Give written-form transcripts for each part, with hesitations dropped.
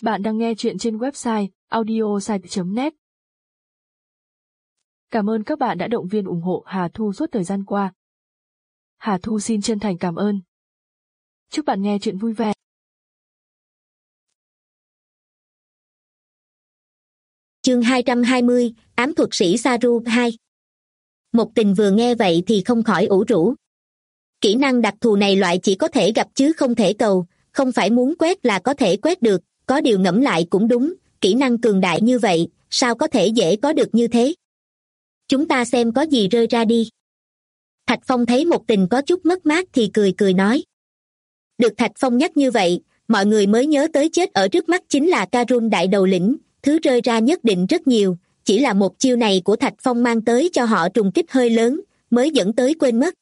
Bạn đang nghe chuyện trên website audiosite.net. Cảm ơn các bạn đã động viên ủng hộ Hà Thu suốt thời gian qua. Hà Thu xin chân thành cảm ơn. Chúc bạn nghe chuyện vui vẻ. Chương 220, Ám thuật sĩ Saru 2. Một Tình vừa nghe vậy thì không khỏi ủ rũ. Kỹ năng đặc thù này loại chỉ có thể gặp chứ không thể cầu, không phải muốn quét là có thể quét được, có điều ngẫm lại cũng đúng, kỹ năng cường đại như vậy, sao có thể dễ có được như thế? Chúng ta xem có gì rơi ra đi. Thạch Phong thấy Một Tình có chút mất mát thì cười cười nói. Được Thạch Phong nhắc như vậy, mọi người mới nhớ tới chết ở trước mắt chính là Karun đại đầu lĩnh, thứ rơi ra nhất định rất nhiều, chỉ là một chiêu này của Thạch Phong mang tới cho họ trùng kích hơi lớn, mới dẫn tới quên mất.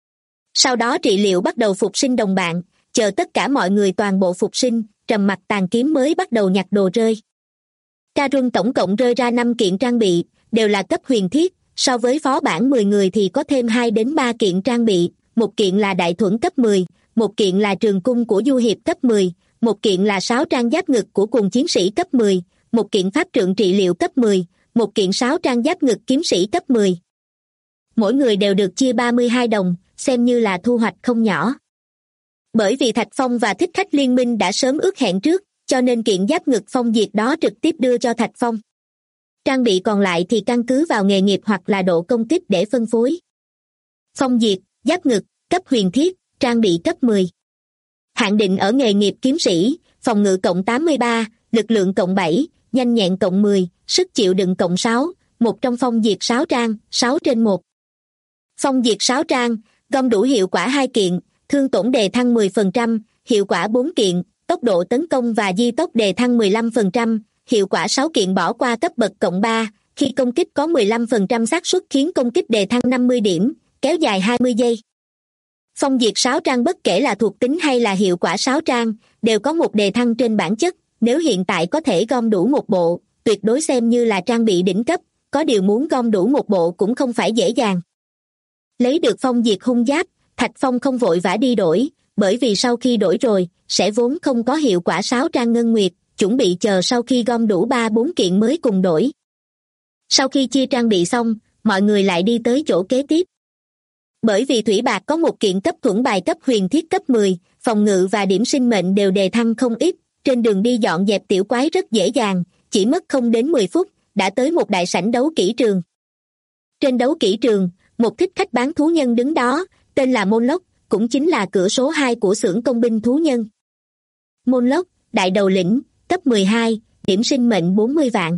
Sau đó trị liệu bắt đầu phục sinh đồng bạn, chờ tất cả mọi người toàn bộ phục sinh, Trầm Mặc Tàn Kiếm mới bắt đầu nhặt đồ rơi. Karun tổng cộng rơi ra 5 kiện trang bị, đều là cấp huyền thiết, so với phó bản 10 người thì có thêm 2 đến 3 kiện trang bị, một kiện là đại thuẫn cấp 10, một kiện là trường cung của du hiệp cấp 10, một kiện là 6 trang giáp ngực của cùng chiến sĩ cấp 10, một kiện pháp trượng trị liệu cấp 10, một kiện 6 trang giáp ngực kiếm sĩ cấp 10. Mỗi người đều được chia 32 đồng, xem như là thu hoạch không nhỏ. Bởi vì Thạch Phong và Thích Khách Liên minh đã sớm ước hẹn trước, cho nên kiện giáp ngực phong diệt đó trực tiếp đưa cho Thạch Phong. Trang bị còn lại thì căn cứ vào nghề nghiệp hoặc là độ công kích để phân phối. Phong diệt, giáp ngực, cấp huyền thiết, trang bị cấp 10. Hạn định ở nghề nghiệp kiếm sĩ, phòng ngự cộng 83, lực lượng cộng 7, nhanh nhẹn cộng 10, sức chịu đựng cộng 6, một trong phong diệt 6 trang, 6/1. Phong diệt 6 trang, gom đủ hiệu quả 2 kiện, thương tổn đề thăng 10%, hiệu quả 4 kiện, tốc độ tấn công và di tốc đề thăng 15%, hiệu quả 6 kiện bỏ qua cấp bậc cộng 3, khi công kích có 15% xác suất khiến công kích đề thăng 50 điểm, kéo dài 20 giây. Phong diệt 6 trang bất kể là thuộc tính hay là hiệu quả 6 trang, đều có một đề thăng trên bản chất, nếu hiện tại có thể gom đủ một bộ, tuyệt đối xem như là trang bị đỉnh cấp, có điều muốn gom đủ một bộ cũng không phải dễ dàng. Lấy được phong diệt hung giáp, Thạch Phong không vội vã đi đổi, bởi vì sau khi đổi rồi, sẽ vốn không có hiệu quả 6 trang ngân nguyệt, chuẩn bị chờ sau khi gom đủ 3-4 kiện mới cùng đổi. Sau khi chia trang bị xong, mọi người lại đi tới chỗ kế tiếp. Bởi vì Thủy Bạc có một kiện cấp thuẫn bài cấp huyền thiết cấp 10, phòng ngự và điểm sinh mệnh đều đề thăng không ít, trên đường đi dọn dẹp tiểu quái rất dễ dàng, chỉ mất không đến 10 phút, đã tới một đại sảnh đấu kỹ trường. Trên đấu kỹ trường, một thích khách bán thú nhân đứng đó, tên là Môn Lốc, cũng chính là cửa số 2 của xưởng công binh thú nhân. Môn Lốc, đại đầu lĩnh, cấp 12, điểm sinh mệnh 40 vạn.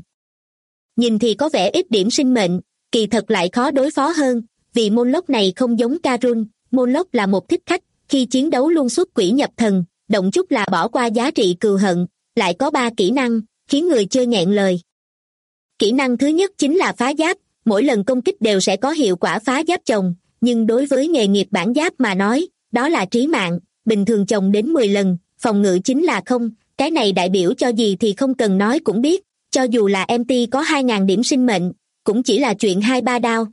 Nhìn thì có vẻ ít điểm sinh mệnh, kỳ thật lại khó đối phó hơn, vì Môn Lốc này không giống Karun, Môn Lốc là một thích khách, khi chiến đấu luôn xuất quỷ nhập thần, động chút là bỏ qua giá trị cừu hận, lại có 3 kỹ năng, khiến người chơi nghẹn lời. Kỹ năng thứ nhất chính là phá giáp, mỗi lần công kích đều sẽ có hiệu quả phá giáp chồng, nhưng đối với nghề nghiệp bản giáp mà nói, đó là trí mạng, bình thường chồng đến 10 lần, phòng ngự chính là không, cái này đại biểu cho gì thì không cần nói cũng biết, cho dù là MT có 2.000 điểm sinh mệnh, cũng chỉ là chuyện 2-3 đao.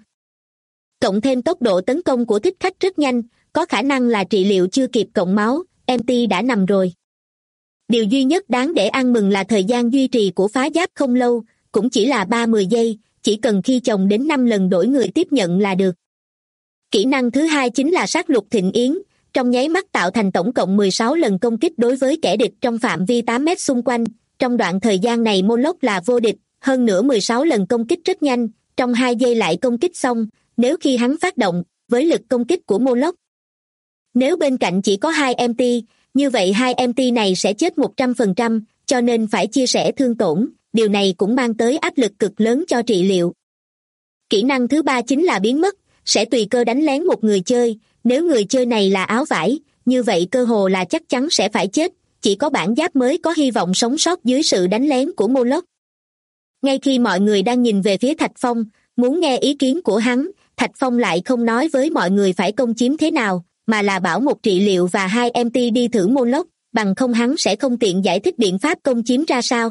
Cộng thêm tốc độ tấn công của thích khách rất nhanh, có khả năng là trị liệu chưa kịp cộng máu, MT đã nằm rồi. Điều duy nhất đáng để ăn mừng là thời gian duy trì của phá giáp không lâu, cũng chỉ là 30 giây, chỉ cần khi chồng đến 5 lần đổi người tiếp nhận là được. Kỹ năng thứ hai chính là sát lục thịnh yến, trong nháy mắt tạo thành tổng cộng 16 lần công kích đối với kẻ địch trong phạm vi 8 mét xung quanh, trong đoạn thời gian này Môn Lốc là vô địch, hơn nữa 16 lần công kích rất nhanh, trong 2 giây lại công kích xong, nếu khi hắn phát động, với lực công kích của Môn Lốc. Nếu bên cạnh chỉ có 2 MT, như vậy 2 MT này sẽ chết 100%, cho nên phải chia sẻ thương tổn, điều này cũng mang tới áp lực cực lớn cho trị liệu. Kỹ năng thứ ba chính là biến mất, sẽ tùy cơ đánh lén một người chơi, nếu người chơi này là áo vải, như vậy cơ hồ là chắc chắn sẽ phải chết, chỉ có bản giáp mới có hy vọng sống sót dưới sự đánh lén của Môn Lốc. Ngay khi mọi người đang nhìn về phía Thạch Phong, muốn nghe ý kiến của hắn, Thạch Phong lại không nói với mọi người phải công chiếm thế nào, mà là bảo một trị liệu và 2 MT đi thử Môn Lốc, bằng không hắn sẽ không tiện giải thích biện pháp công chiếm ra sao.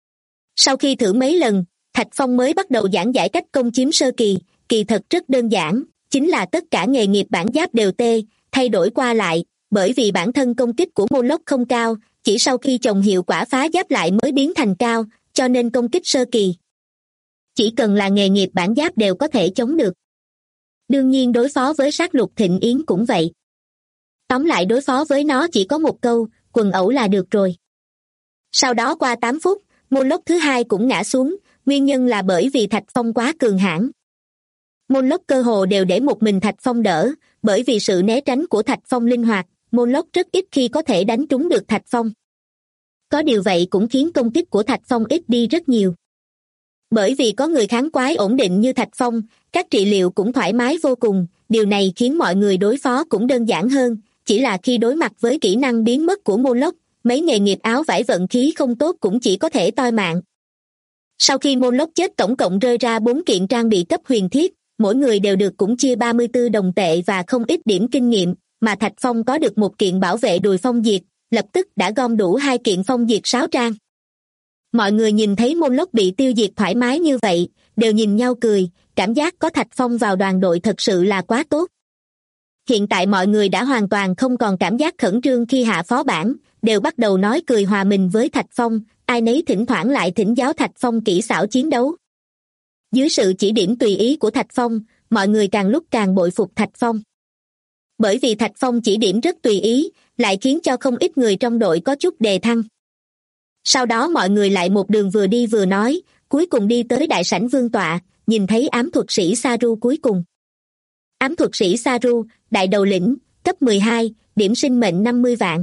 Sau khi thử mấy lần, Thạch Phong mới bắt đầu giảng giải cách công chiếm sơ kỳ, kỳ thật rất đơn giản, chính là tất cả nghề nghiệp bản giáp đều thay đổi qua lại, bởi vì bản thân công kích của Môn Lốc không cao, chỉ sau khi chồng hiệu quả phá giáp lại mới biến thành cao, cho nên công kích sơ kỳ chỉ cần là nghề nghiệp bản giáp đều có thể chống được. Đương nhiên đối phó với sát lục thịnh yến cũng vậy. Tóm lại đối phó với nó chỉ có một câu, quần ẩu là được rồi. Sau đó qua 8 phút, môn lốc thứ hai cũng ngã xuống, nguyên nhân là bởi vì Thạch Phong quá cường hãn. Môn lốc cơ hồ đều để một mình Thạch Phong đỡ, bởi vì sự né tránh của Thạch Phong linh hoạt, môn lốc rất ít khi có thể đánh trúng được Thạch Phong. Có điều vậy cũng khiến công kích của Thạch Phong ít đi rất nhiều. Bởi vì có người kháng quái ổn định như Thạch Phong, các trị liệu cũng thoải mái vô cùng, điều này khiến mọi người đối phó cũng đơn giản hơn, chỉ là khi đối mặt với kỹ năng biến mất của môn lốc, mấy nghề nghiệp áo vải vận khí không tốt cũng chỉ có thể toi mạng. Sau khi môn lốc chết tổng cộng rơi ra 4 kiện trang bị cấp huyền thiết, mỗi người đều được cũng chia 34 đồng tệ và không ít điểm kinh nghiệm, mà Thạch Phong có được một kiện bảo vệ đùi phong diệt, lập tức đã gom đủ 2 kiện phong diệt 6 trang. Mọi người nhìn thấy môn lốc bị tiêu diệt thoải mái như vậy, đều nhìn nhau cười, cảm giác có Thạch Phong vào đoàn đội thật sự là quá tốt. Hiện tại mọi người đã hoàn toàn không còn cảm giác khẩn trương khi hạ phó bản, đều bắt đầu nói cười hòa mình với Thạch Phong, ai nấy thỉnh thoảng lại thỉnh giáo Thạch Phong kỹ xảo chiến đấu. Dưới sự chỉ điểm tùy ý của Thạch Phong, mọi người càng lúc càng bội phục Thạch Phong. Bởi vì Thạch Phong chỉ điểm rất tùy ý, lại khiến cho không ít người trong đội có chút đề thăng. Sau đó mọi người lại một đường vừa đi vừa nói, cuối cùng đi tới đại sảnh vương tọa, nhìn thấy ám thuật sĩ Saru cuối cùng. Ám thuật sĩ Saru, đại đầu lĩnh, cấp 12, điểm sinh mệnh 50 vạn.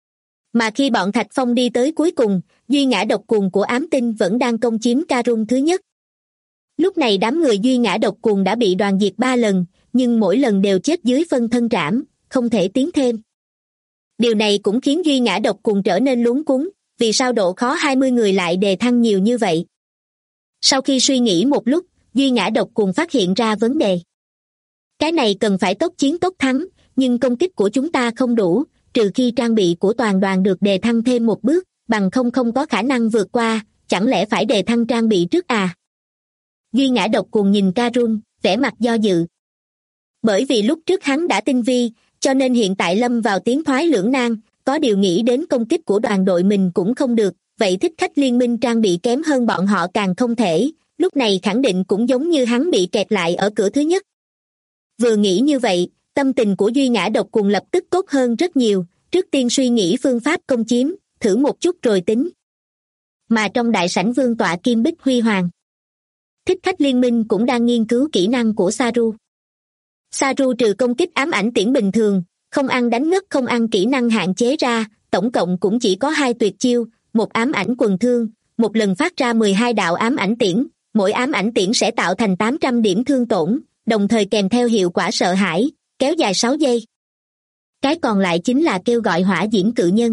Mà khi bọn Thạch Phong đi tới cuối cùng, duy ngã độc cuồng của ám tinh vẫn đang công chiếm Karun thứ nhất. Lúc này đám người duy ngã độc cuồng đã bị đoàn diệt 3 lần, nhưng mỗi lần đều chết dưới phân thân trảm, không thể tiến thêm. Điều này cũng khiến duy ngã độc cuồng trở nên luống cuống, vì sao độ khó 20 người lại đề thăng nhiều như vậy. Sau khi suy nghĩ một lúc, duy ngã độc cuồng phát hiện ra vấn đề. Cái này cần phải tốc chiến tốc thắng, nhưng công kích của chúng ta không đủ, trừ khi trang bị của toàn đoàn được đề thăng thêm một bước, bằng không có khả năng vượt qua, chẳng lẽ phải đề thăng trang bị trước à? Duy ngã độc cuồng nhìn Karun, vẻ mặt do dự. Bởi vì lúc trước hắn đã tinh vi, cho nên hiện tại lâm vào tiến thoái lưỡng nan, có điều nghĩ đến công kích của đoàn đội mình cũng không được, vậy thích khách liên minh trang bị kém hơn bọn họ càng không thể, lúc này khẳng định cũng giống như hắn bị kẹt lại ở cửa thứ nhất. Vừa nghĩ như vậy, tâm tình của duy ngã độc cuồng lập tức tốt hơn rất nhiều, trước tiên suy nghĩ phương pháp công chiếm, thử một chút rồi tính. Mà trong đại sảnh vương tọa kim bích huy hoàng, thích khách liên minh cũng đang nghiên cứu kỹ năng của Saru. Saru trừ công kích ám ảnh tiễn bình thường, không ăn đánh ngất không ăn kỹ năng hạn chế ra, tổng cộng cũng chỉ có 2 tuyệt chiêu, một ám ảnh quần thương, một lần phát ra 12 đạo ám ảnh tiễn, mỗi ám ảnh tiễn sẽ tạo thành 800 điểm thương tổn, đồng thời kèm theo hiệu quả sợ hãi, kéo dài 6 giây. Cái còn lại chính là kêu gọi hỏa diễm cự nhân.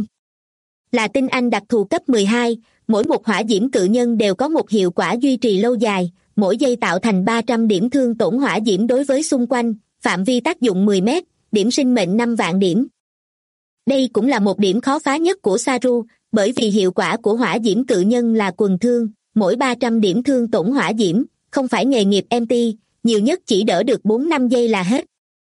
Là tinh anh đặc thù cấp 12, mỗi một hỏa diễm cự nhân đều có một hiệu quả duy trì lâu dài, mỗi giây tạo thành 300 điểm thương tổn hỏa diễm đối với xung quanh, phạm vi tác dụng 10 mét, điểm sinh mệnh 5 vạn điểm. Đây cũng là một điểm khó phá nhất của Saru, bởi vì hiệu quả của hỏa diễm cự nhân là quần thương, mỗi 300 điểm thương tổn hỏa diễm, không phải nghề nghiệp MT, nhiều nhất chỉ đỡ được 4-5 giây là hết.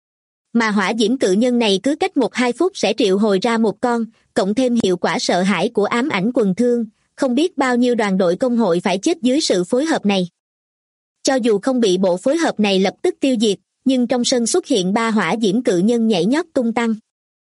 Mà hỏa diễm cự nhân này cứ cách 1-2 phút sẽ triệu hồi ra một con, cộng thêm hiệu quả sợ hãi của ám ảnh quần thương, không biết bao nhiêu đoàn đội công hội phải chết dưới sự phối hợp này. Cho dù không bị bộ phối hợp này lập tức tiêu diệt, nhưng trong sân xuất hiện 3 hỏa diễm cự nhân nhảy nhót tung tăng.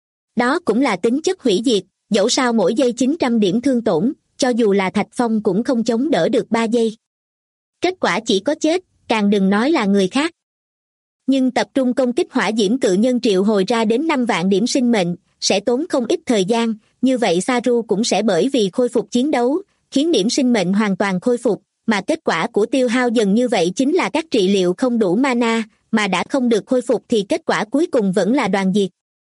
Đó cũng là tính chất hủy diệt, dẫu sao mỗi giây 900 điểm thương tổn, cho dù là Thạch Phong cũng không chống đỡ được 3 giây. Kết quả chỉ có chết, càng đừng nói là người khác. Nhưng tập trung công kích hỏa diễm cự nhân triệu hồi ra đến 5 vạn điểm sinh mệnh, sẽ tốn không ít thời gian, như vậy Saru cũng sẽ bởi vì khôi phục chiến đấu, khiến điểm sinh mệnh hoàn toàn khôi phục, mà kết quả của tiêu hao dần như vậy chính là các trị liệu không đủ mana, mà đã không được khôi phục thì kết quả cuối cùng vẫn là đoàn diệt.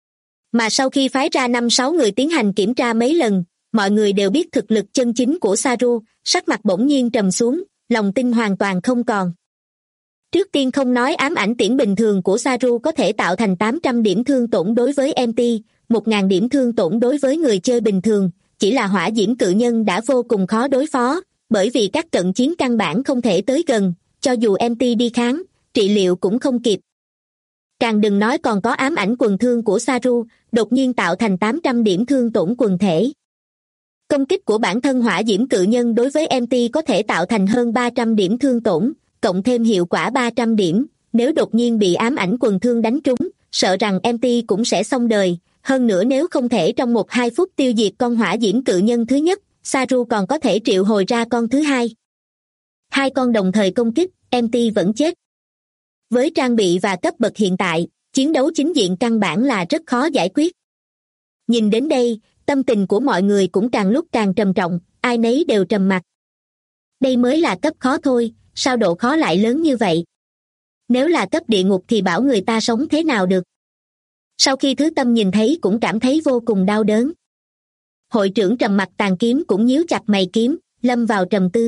Mà sau khi phái ra 5-6 người tiến hành kiểm tra mấy lần, mọi người đều biết thực lực chân chính của Saru, sắc mặt bỗng nhiên trầm xuống, lòng tin hoàn toàn không còn. Trước tiên không nói ám ảnh tiễn bình thường của Saru có thể tạo thành 800 điểm thương tổn đối với MT, 1.000 điểm thương tổn đối với người chơi bình thường, chỉ là hỏa diễm cự nhân đã vô cùng khó đối phó, bởi vì các cận chiến căn bản không thể tới gần, cho dù MT đi kháng, trị liệu cũng không kịp. Càng đừng nói còn có ám ảnh quần thương của Saru, đột nhiên tạo thành 800 điểm thương tổn quần thể. Công kích của bản thân hỏa diễm cự nhân đối với MT có thể tạo thành hơn 300 điểm thương tổn, cộng thêm hiệu quả 300 điểm, nếu đột nhiên bị ám ảnh quần thương đánh trúng, sợ rằng MT cũng sẽ xong đời, hơn nữa nếu không thể trong 1-2 phút tiêu diệt con hỏa diễm cự nhân thứ nhất, Saru còn có thể triệu hồi ra con thứ hai. Hai con đồng thời công kích, MT vẫn chết. Với trang bị và cấp bậc hiện tại, chiến đấu chính diện căn bản là rất khó giải quyết. Nhìn đến đây, tâm tình của mọi người cũng càng lúc càng trầm trọng, ai nấy đều trầm mặc. Đây mới là cấp khó thôi, sao độ khó lại lớn như vậy? Nếu là cấp địa ngục thì bảo người ta sống thế nào được? Sau khi Thứ Tâm nhìn thấy cũng cảm thấy vô cùng đau đớn. Hội trưởng Trầm Mặc Tàn Kiếm cũng nhíu chặt mày kiếm, lâm vào trầm tư.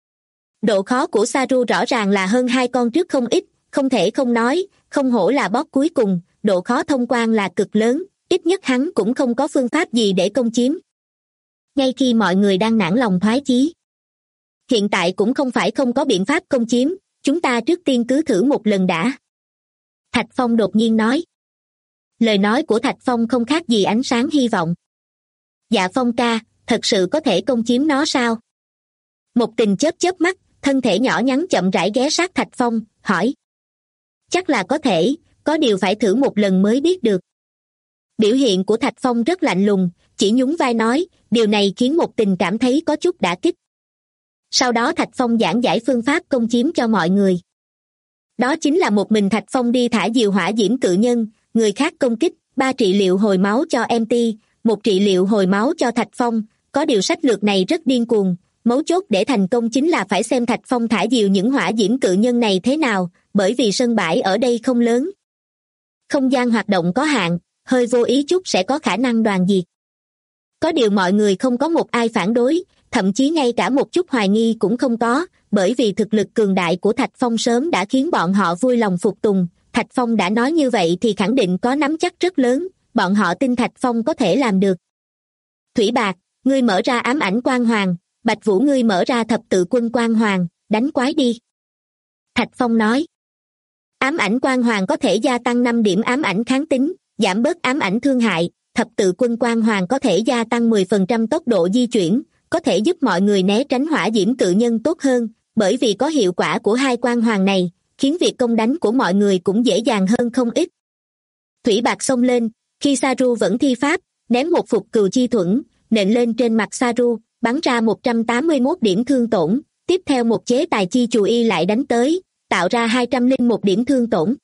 Độ khó của Saru rõ ràng là hơn hai con trước không ít, không thể không nói, không hổ là boss cuối cùng, độ khó thông quan là cực lớn, ít nhất hắn cũng không có phương pháp gì để công chiếm. Ngay khi mọi người đang nản lòng thoái chí, hiện tại cũng không phải không có biện pháp công chiếm, chúng ta trước tiên cứ thử một lần đã. Thạch Phong đột nhiên nói. Lời nói của Thạch Phong không khác gì ánh sáng hy vọng. Dạ Phong ca, thật sự có thể công chiếm nó sao? Một Tình chớp chớp mắt, thân thể nhỏ nhắn chậm rãi ghé sát Thạch Phong, hỏi. Chắc là có thể, có điều phải thử một lần mới biết được. Biểu hiện của Thạch Phong rất lạnh lùng, chỉ nhún vai nói, điều này khiến Một Tình cảm thấy có chút đả kích. Sau đó Thạch Phong giảng giải phương pháp công chiếm cho mọi người. Đó chính là một mình Thạch Phong đi thả diều hỏa diễm cự nhân, người khác công kích, 3 trị liệu hồi máu cho MT, 1 trị liệu hồi máu cho Thạch Phong, có điều sách lược này rất điên cuồng, mấu chốt để thành công chính là phải xem Thạch Phong thả diều những hỏa diễm cự nhân này thế nào, bởi vì sân bãi ở đây không lớn. Không gian hoạt động có hạn, hơi vô ý chút sẽ có khả năng đoàn diệt. Có điều mọi người không có một ai phản đối, thậm chí ngay cả một chút hoài nghi cũng không có, bởi vì thực lực cường đại của Thạch Phong sớm đã khiến bọn họ vui lòng phục tùng. Thạch Phong đã nói như vậy thì khẳng định có nắm chắc rất lớn, bọn họ tin Thạch Phong có thể làm được. Thủy Bạc, ngươi mở ra ám ảnh quang hoàng, Bạch Vũ ngươi mở ra thập tự quân quang hoàng, đánh quái đi. Thạch Phong nói. Ám ảnh quang hoàng có thể gia tăng 5 điểm ám ảnh kháng tính, giảm bớt ám ảnh thương hại, thập tự quân quang hoàng có thể gia tăng 10% tốc độ di chuyển, có thể giúp mọi người né tránh hỏa diễm cự nhân tốt hơn, bởi vì có hiệu quả của hai quang hoàng này, khiến việc công đánh của mọi người cũng dễ dàng hơn không ít. Thủy Bạc xông lên, khi Saru vẫn thi pháp, ném một phục cừu chi thuẫn, nện lên trên mặt Saru, bắn ra 181 điểm thương tổn, tiếp theo một chế tài chi chù y lại đánh tới, tạo ra 201 điểm thương tổn.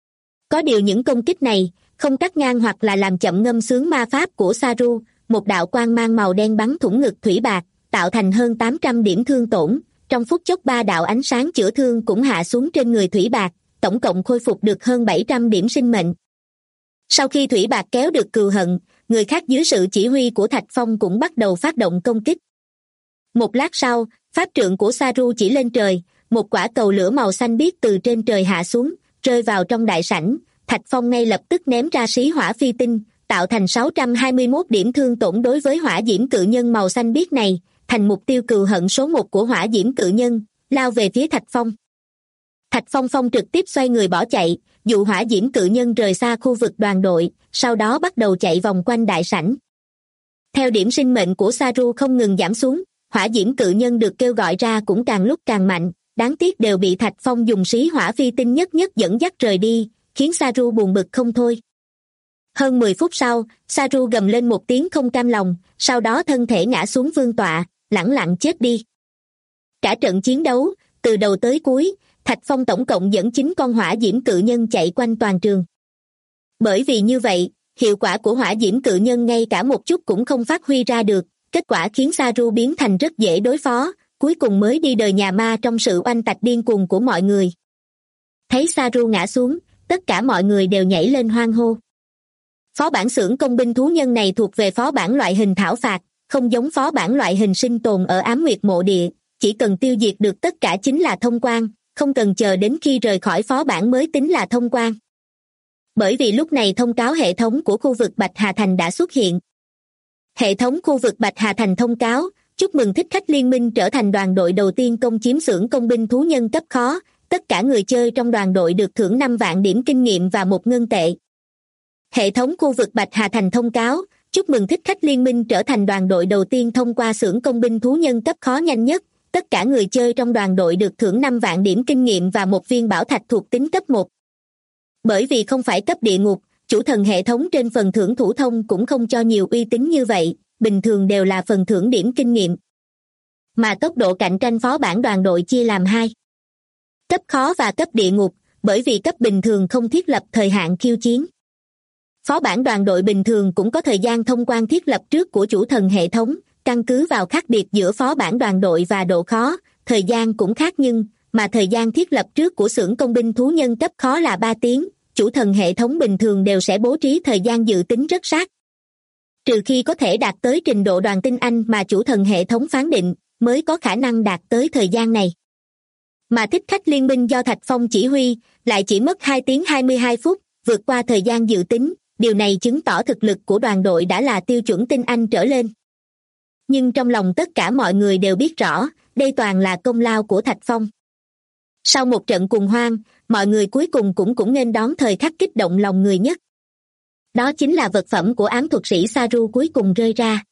Có điều những công kích này, không cắt ngang hoặc là làm chậm ngâm sướng ma pháp của Saru, một đạo quang mang màu đen bắn thủng ngực Thủy Bạc, tạo thành hơn 800 điểm thương tổn, trong phút chốc 3 đạo ánh sáng chữa thương cũng hạ xuống trên người Thủy Bạc, tổng cộng khôi phục được hơn 700 điểm sinh mệnh. Sau khi Thủy Bạc kéo được cừu hận, người khác dưới sự chỉ huy của Thạch Phong cũng bắt đầu phát động công kích. Một lát sau, pháp trượng của Saru chỉ lên trời, một quả cầu lửa màu xanh biếc từ trên trời hạ xuống, rơi vào trong đại sảnh, Thạch Phong ngay lập tức ném ra xí hỏa phi tinh, tạo thành 621 điểm thương tổn đối với hỏa diễm cự nhân màu xanh biếc này, thành mục tiêu cừu hận số 1 của hỏa diễm cự nhân, lao về phía Thạch Phong. Thạch Phong trực tiếp xoay người bỏ chạy, dụ hỏa diễm cự nhân rời xa khu vực đoàn đội, sau đó bắt đầu chạy vòng quanh đại sảnh. Theo điểm sinh mệnh của Saru không ngừng giảm xuống, hỏa diễm cự nhân được kêu gọi ra cũng càng lúc càng mạnh, đáng tiếc đều bị Thạch Phong dùng xí hỏa phi tinh nhất dẫn dắt rời đi, khiến Saru buồn bực không thôi. Hơn 10 phút sau, Saru gầm lên một tiếng không cam lòng, sau đó thân thể ngã xuống vương tọa, lẳng lặng chết đi. Cả trận chiến đấu, từ đầu tới cuối, Thạch Phong tổng cộng dẫn 9 con hỏa diễm cự nhân chạy quanh toàn trường. Bởi vì như vậy, hiệu quả của hỏa diễm cự nhân ngay cả một chút cũng không phát huy ra được, kết quả khiến Saru biến thành rất dễ đối phó, cuối cùng mới đi đời nhà ma trong sự oanh tạc điên cuồng của mọi người. Thấy Saru ngã xuống, tất cả mọi người đều nhảy lên hoan hô. Phó bản xưởng công binh thú nhân này thuộc về phó bản loại hình thảo phạt, không giống phó bản loại hình sinh tồn ở Ám Nguyệt Mộ Địa, chỉ cần tiêu diệt được tất cả chính là thông quan, không cần chờ đến khi rời khỏi phó bản mới tính là thông quan. Bởi vì lúc này thông cáo hệ thống của khu vực Bạch Hà Thành đã xuất hiện. Hệ thống khu vực Bạch Hà Thành thông cáo, chúc mừng thích khách liên minh trở thành đoàn đội đầu tiên công chiếm xưởng công binh thú nhân cấp khó, tất cả người chơi trong đoàn đội được thưởng 5 vạn điểm kinh nghiệm và 1 ngân tệ. Hệ thống khu vực Bạch Hà Thành thông cáo, Chúc mừng thích khách liên minh trở thành đoàn đội đầu tiên thông qua xưởng công binh thú nhân cấp khó nhanh nhất. Tất cả người chơi trong đoàn đội được thưởng 5 vạn điểm kinh nghiệm và một viên bảo thạch thuộc tính cấp 1. Bởi vì không phải cấp địa ngục, chủ thần hệ thống trên phần thưởng thủ thông cũng không cho nhiều uy tín như vậy, bình thường đều là phần thưởng điểm kinh nghiệm. Mà tốc độ cạnh tranh phó bản đoàn đội chia làm 2. Cấp khó và cấp địa ngục, bởi vì cấp bình thường không thiết lập thời hạn khiêu chiến. Phó bản đoàn đội bình thường cũng có thời gian thông quan thiết lập trước của chủ thần hệ thống, căn cứ vào khác biệt giữa phó bản đoàn đội và độ khó, thời gian cũng khác mà thời gian thiết lập trước của xưởng công binh thú nhân cấp khó là 3 tiếng, chủ thần hệ thống bình thường đều sẽ bố trí thời gian dự tính rất sát. Trừ khi có thể đạt tới trình độ đoàn tinh anh mà chủ thần hệ thống phán định, mới có khả năng đạt tới thời gian này. Mà thích khách liên minh do Thạch Phong chỉ huy, lại chỉ mất 2 tiếng 22 phút, vượt qua thời gian dự tính, điều này chứng tỏ thực lực của đoàn đội đã là tiêu chuẩn tinh anh trở lên. Nhưng trong lòng tất cả mọi người đều biết rõ, đây toàn là công lao của Thạch Phong. Sau một trận cuồng hoan, mọi người cuối cùng cũng nghênh đón thời khắc kích động lòng người nhất. Đó chính là vật phẩm của ám thuật sĩ Saru cuối cùng rơi ra.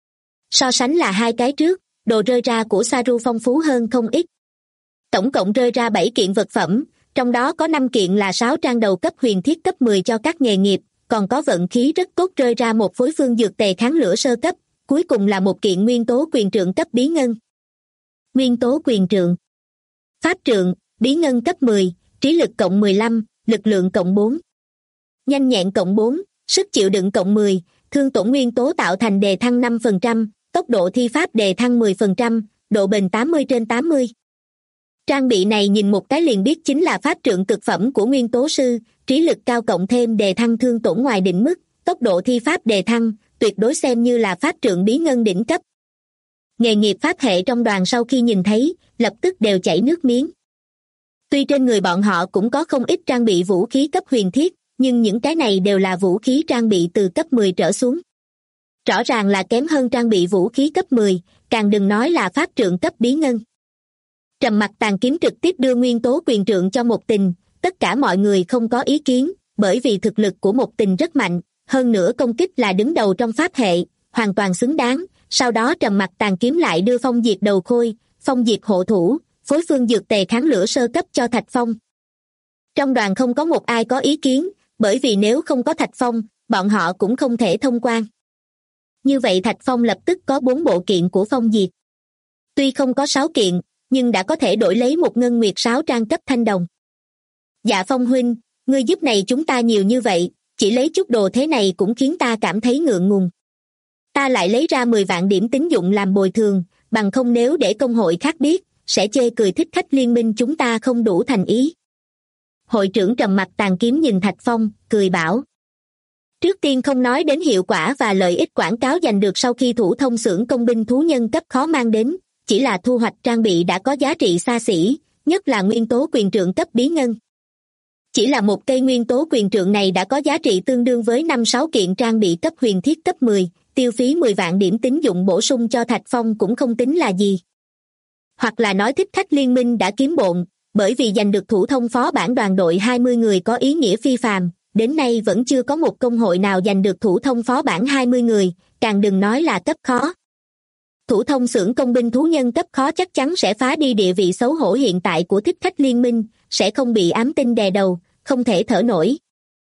So sánh là 2 cái trước, đồ rơi ra của Saru phong phú hơn không ít. Tổng cộng rơi ra 7 kiện vật phẩm, trong đó có 5 kiện là 6 trang đầu cấp huyền thiết cấp 10 cho các nghề nghiệp, còn có vận khí rất tốt rơi ra một phối phương dược tề kháng lửa sơ cấp, cuối cùng là một kiện nguyên tố quyền trượng cấp bí ngân. Nguyên tố quyền trượng, pháp trượng, bí ngân cấp 10, trí lực cộng 15, lực lượng cộng 4, nhanh nhẹn cộng 4, sức chịu đựng cộng 10, thương tổn nguyên tố tạo thành đề thăng 5%, tốc độ thi pháp đề thăng 10%, độ bền 80/80. Trang bị này nhìn một cái liền biết chính là pháp trượng cực phẩm của nguyên tố sư, trí lực cao cộng thêm đề thăng thương tổn ngoài định mức, tốc độ thi pháp đề thăng, tuyệt đối xem như là pháp trượng bí ngân đỉnh cấp. Nghề nghiệp pháp hệ trong đoàn sau khi nhìn thấy, lập tức đều chảy nước miếng. Tuy trên người bọn họ cũng có không ít trang bị vũ khí cấp huyền thiết, nhưng những cái này đều là vũ khí trang bị từ cấp 10 trở xuống. Rõ ràng là kém hơn trang bị vũ khí cấp 10, càng đừng nói là pháp trượng cấp bí ngân. Trầm mặc tàn kiếm trực tiếp đưa nguyên tố quyền trượng cho Một Tình, tất cả mọi người không có ý kiến, bởi vì thực lực của Một Tình rất mạnh, hơn nữa công kích là đứng đầu trong pháp hệ, hoàn toàn xứng đáng. Sau đó trầm mặc tàn kiếm lại đưa phong diệt đầu khôi, phong diệt hộ thủ, phối phương dược tề kháng lửa sơ cấp cho Thạch Phong. Trong đoàn không có một ai có ý kiến, bởi vì nếu không có Thạch Phong, bọn họ cũng không thể thông quan. Như vậy Thạch Phong lập tức có 4 bộ kiện của phong diệt. Tuy không có 6 kiện, nhưng đã có thể đổi lấy một ngân nguyệt 6 trang cấp thanh đồng. Dạ Phong huynh, ngươi giúp này chúng ta nhiều như vậy, chỉ lấy chút đồ thế này cũng khiến ta cảm thấy ngượng ngùng. Ta lại lấy ra 10 vạn điểm tín dụng làm bồi thường, bằng không nếu để công hội khác biết, sẽ chê cười thích khách liên minh chúng ta không đủ thành ý. Hội trưởng trầm mặc tàn kiếm nhìn Thạch Phong, cười bảo. Trước tiên không nói đến hiệu quả và lợi ích quảng cáo giành được sau khi thủ thông xưởng công binh thú nhân cấp khó mang đến, chỉ là thu hoạch trang bị đã có giá trị xa xỉ, nhất là nguyên tố quyền trượng cấp bí ngân. Chỉ là một cây nguyên tố quyền trượng này đã có giá trị tương đương với 5-6 kiện trang bị cấp huyền thiết cấp 10, tiêu phí 10 vạn điểm tín dụng bổ sung cho Thạch Phong cũng không tính là gì. Hoặc là nói thích khách liên minh đã kiếm bộn, bởi vì giành được thủ thông phó bản đoàn đội 20 người có ý nghĩa phi phàm, đến nay vẫn chưa có một công hội nào giành được thủ thông phó bản 20 người, càng đừng nói là cấp khó. Thủ thông xưởng công binh thú nhân cấp khó chắc chắn sẽ phá đi địa vị xấu hổ hiện tại của thích khách liên minh, sẽ không bị ám tinh đè đầu, không thể thở nổi.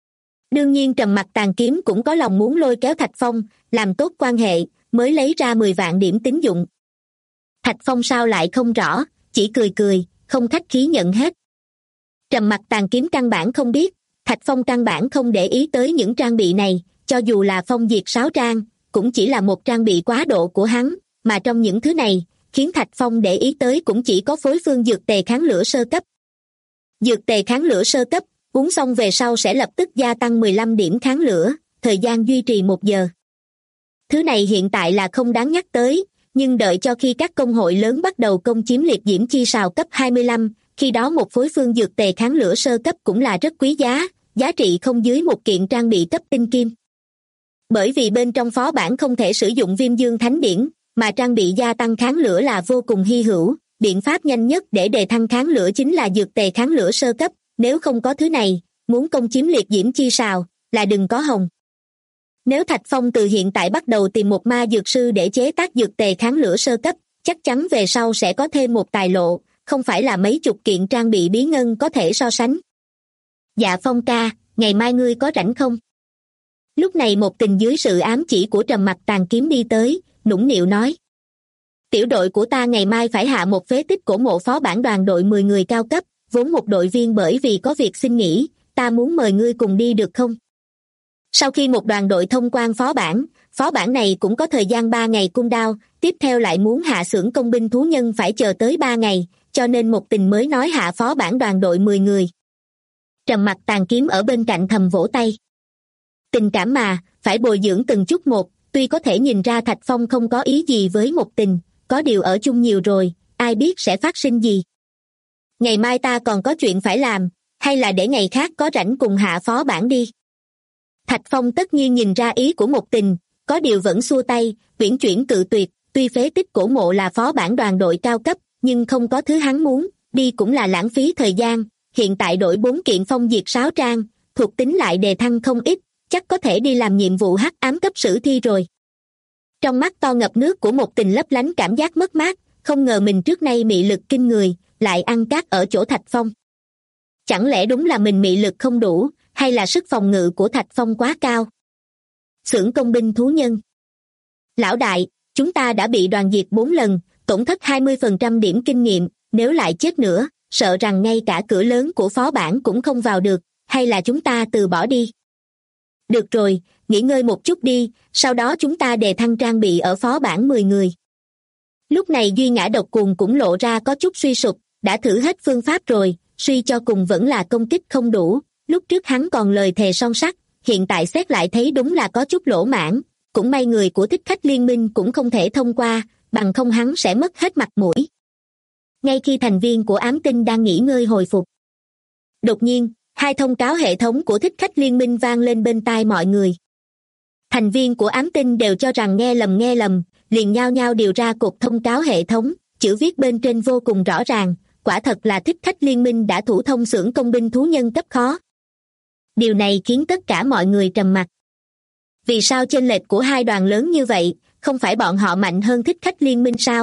Đương nhiên trầm mặc tàn kiếm cũng có lòng muốn lôi kéo Thạch Phong, làm tốt quan hệ, mới lấy ra 10 vạn điểm tín dụng. Thạch Phong sao lại không rõ, chỉ cười cười, không khách khí nhận hết. Trầm mặc tàn kiếm căn bản không biết, Thạch Phong căn bản không để ý tới những trang bị này, cho dù là phong diệt 6 trang, cũng chỉ là một trang bị quá độ của hắn, mà trong những thứ này, khiến Thạch Phong để ý tới cũng chỉ có phối phương dược tề kháng lửa sơ cấp. Dược tề kháng lửa sơ cấp, uống xong về sau sẽ lập tức gia tăng 15 điểm kháng lửa, thời gian duy trì 1 giờ. Thứ này hiện tại là không đáng nhắc tới, nhưng đợi cho khi các công hội lớn bắt đầu công chiếm liệt diễm chi sào cấp 25, khi đó một phối phương dược tề kháng lửa sơ cấp cũng là rất quý giá, giá trị không dưới một kiện trang bị cấp tinh kim. Bởi vì bên trong phó bản không thể sử dụng viêm dương thánh điển, mà trang bị gia tăng kháng lửa là vô cùng hy hữu, biện pháp nhanh nhất để đề thăng kháng lửa chính là dược tề kháng lửa sơ cấp, nếu không có thứ này, muốn công chiếm liệt diễm chi sào, là đừng có hòng. Nếu Thạch Phong từ hiện tại bắt đầu tìm một ma dược sư để chế tác dược tề kháng lửa sơ cấp, chắc chắn về sau sẽ có thêm một tài lộ, không phải là mấy chục kiện trang bị bí ngân có thể so sánh. Dạ Phong ca, ngày mai ngươi có rảnh không? Lúc này Một Tình dưới sự ám chỉ của Trầm Mặc Tàn Kiếm đi tới, nũng nịu nói. Tiểu đội của ta ngày mai phải hạ một phế tích cổ mộ phó bản đoàn đội 10 người cao cấp, vốn một đội viên bởi vì có việc xin nghỉ, ta muốn mời ngươi cùng đi được không? Sau khi một đoàn đội thông quan phó bản này cũng có thời gian 3 ngày cooldown, tiếp theo lại muốn hạ xưởng công binh thú nhân phải chờ tới 3 ngày, cho nên Một Tình mới nói hạ phó bản đoàn đội 10 người. Trầm Mặc Tàn Kiếm ở bên cạnh thầm vỗ tay. Tình cảm mà, phải bồi dưỡng từng chút một, tuy có thể nhìn ra Thạch Phong không có ý gì với Một Tình, có điều ở chung nhiều rồi, ai biết sẽ phát sinh gì. Ngày mai ta còn có chuyện phải làm, hay là để ngày khác có rảnh cùng hạ phó bản đi. Thạch Phong tất nhiên nhìn ra ý của Một Tình, có điều vẫn xua tay, uyển chuyển cự tuyệt, tuy phế tích cổ mộ là phó bản đoàn đội cao cấp, nhưng không có thứ hắn muốn, đi cũng là lãng phí thời gian, hiện tại đổi 4 kiện phong diệt sáo trang, thuộc tính lại đề thăng không ít, chắc có thể đi làm nhiệm vụ hắc ám cấp sử thi rồi. Trong mắt to ngập nước của Một Tình lấp lánh cảm giác mất mát, không ngờ mình trước nay mị lực kinh người, lại ăn cát ở chỗ Thạch Phong. Chẳng lẽ đúng là mình mị lực không đủ, hay là sức phòng ngự của Thạch Phong quá cao? Xưởng công binh thú nhân. Lão đại, chúng ta đã bị đoàn diệt 4 lần, tổn thất 20% điểm kinh nghiệm, nếu lại chết nữa, sợ rằng ngay cả cửa lớn của phó bản cũng không vào được, hay là chúng ta từ bỏ đi? Được rồi, nghỉ ngơi một chút đi, sau đó chúng ta đề thăng trang bị ở phó bản 10 người. Lúc này Duy Ngã Độc Cuồng cũng lộ ra có chút suy sụp, đã thử hết phương pháp rồi, suy cho cùng vẫn là công kích không đủ, lúc trước hắn còn lời thề son sắt, hiện tại xét lại thấy đúng là có chút lỗ mãn, cũng may người của Thích Khách Liên Minh cũng không thể thông qua, bằng không hắn sẽ mất hết mặt mũi. Ngay khi thành viên của ám tinh đang nghỉ ngơi hồi phục, đột nhiên, 2 thông cáo hệ thống của Thích Khách Liên Minh vang lên bên tai mọi người. Thành viên của ám tinh đều cho rằng nghe lầm, liền nhao nhao điều ra cột thông cáo hệ thống, chữ viết bên trên vô cùng rõ ràng, quả thật là Thích Khách Liên Minh đã thủ thông xưởng công binh thú nhân cấp khó. Điều này khiến tất cả mọi người trầm mặc. Vì sao chênh lệch của 2 đoàn lớn như vậy, không phải bọn họ mạnh hơn Thích Khách Liên Minh sao?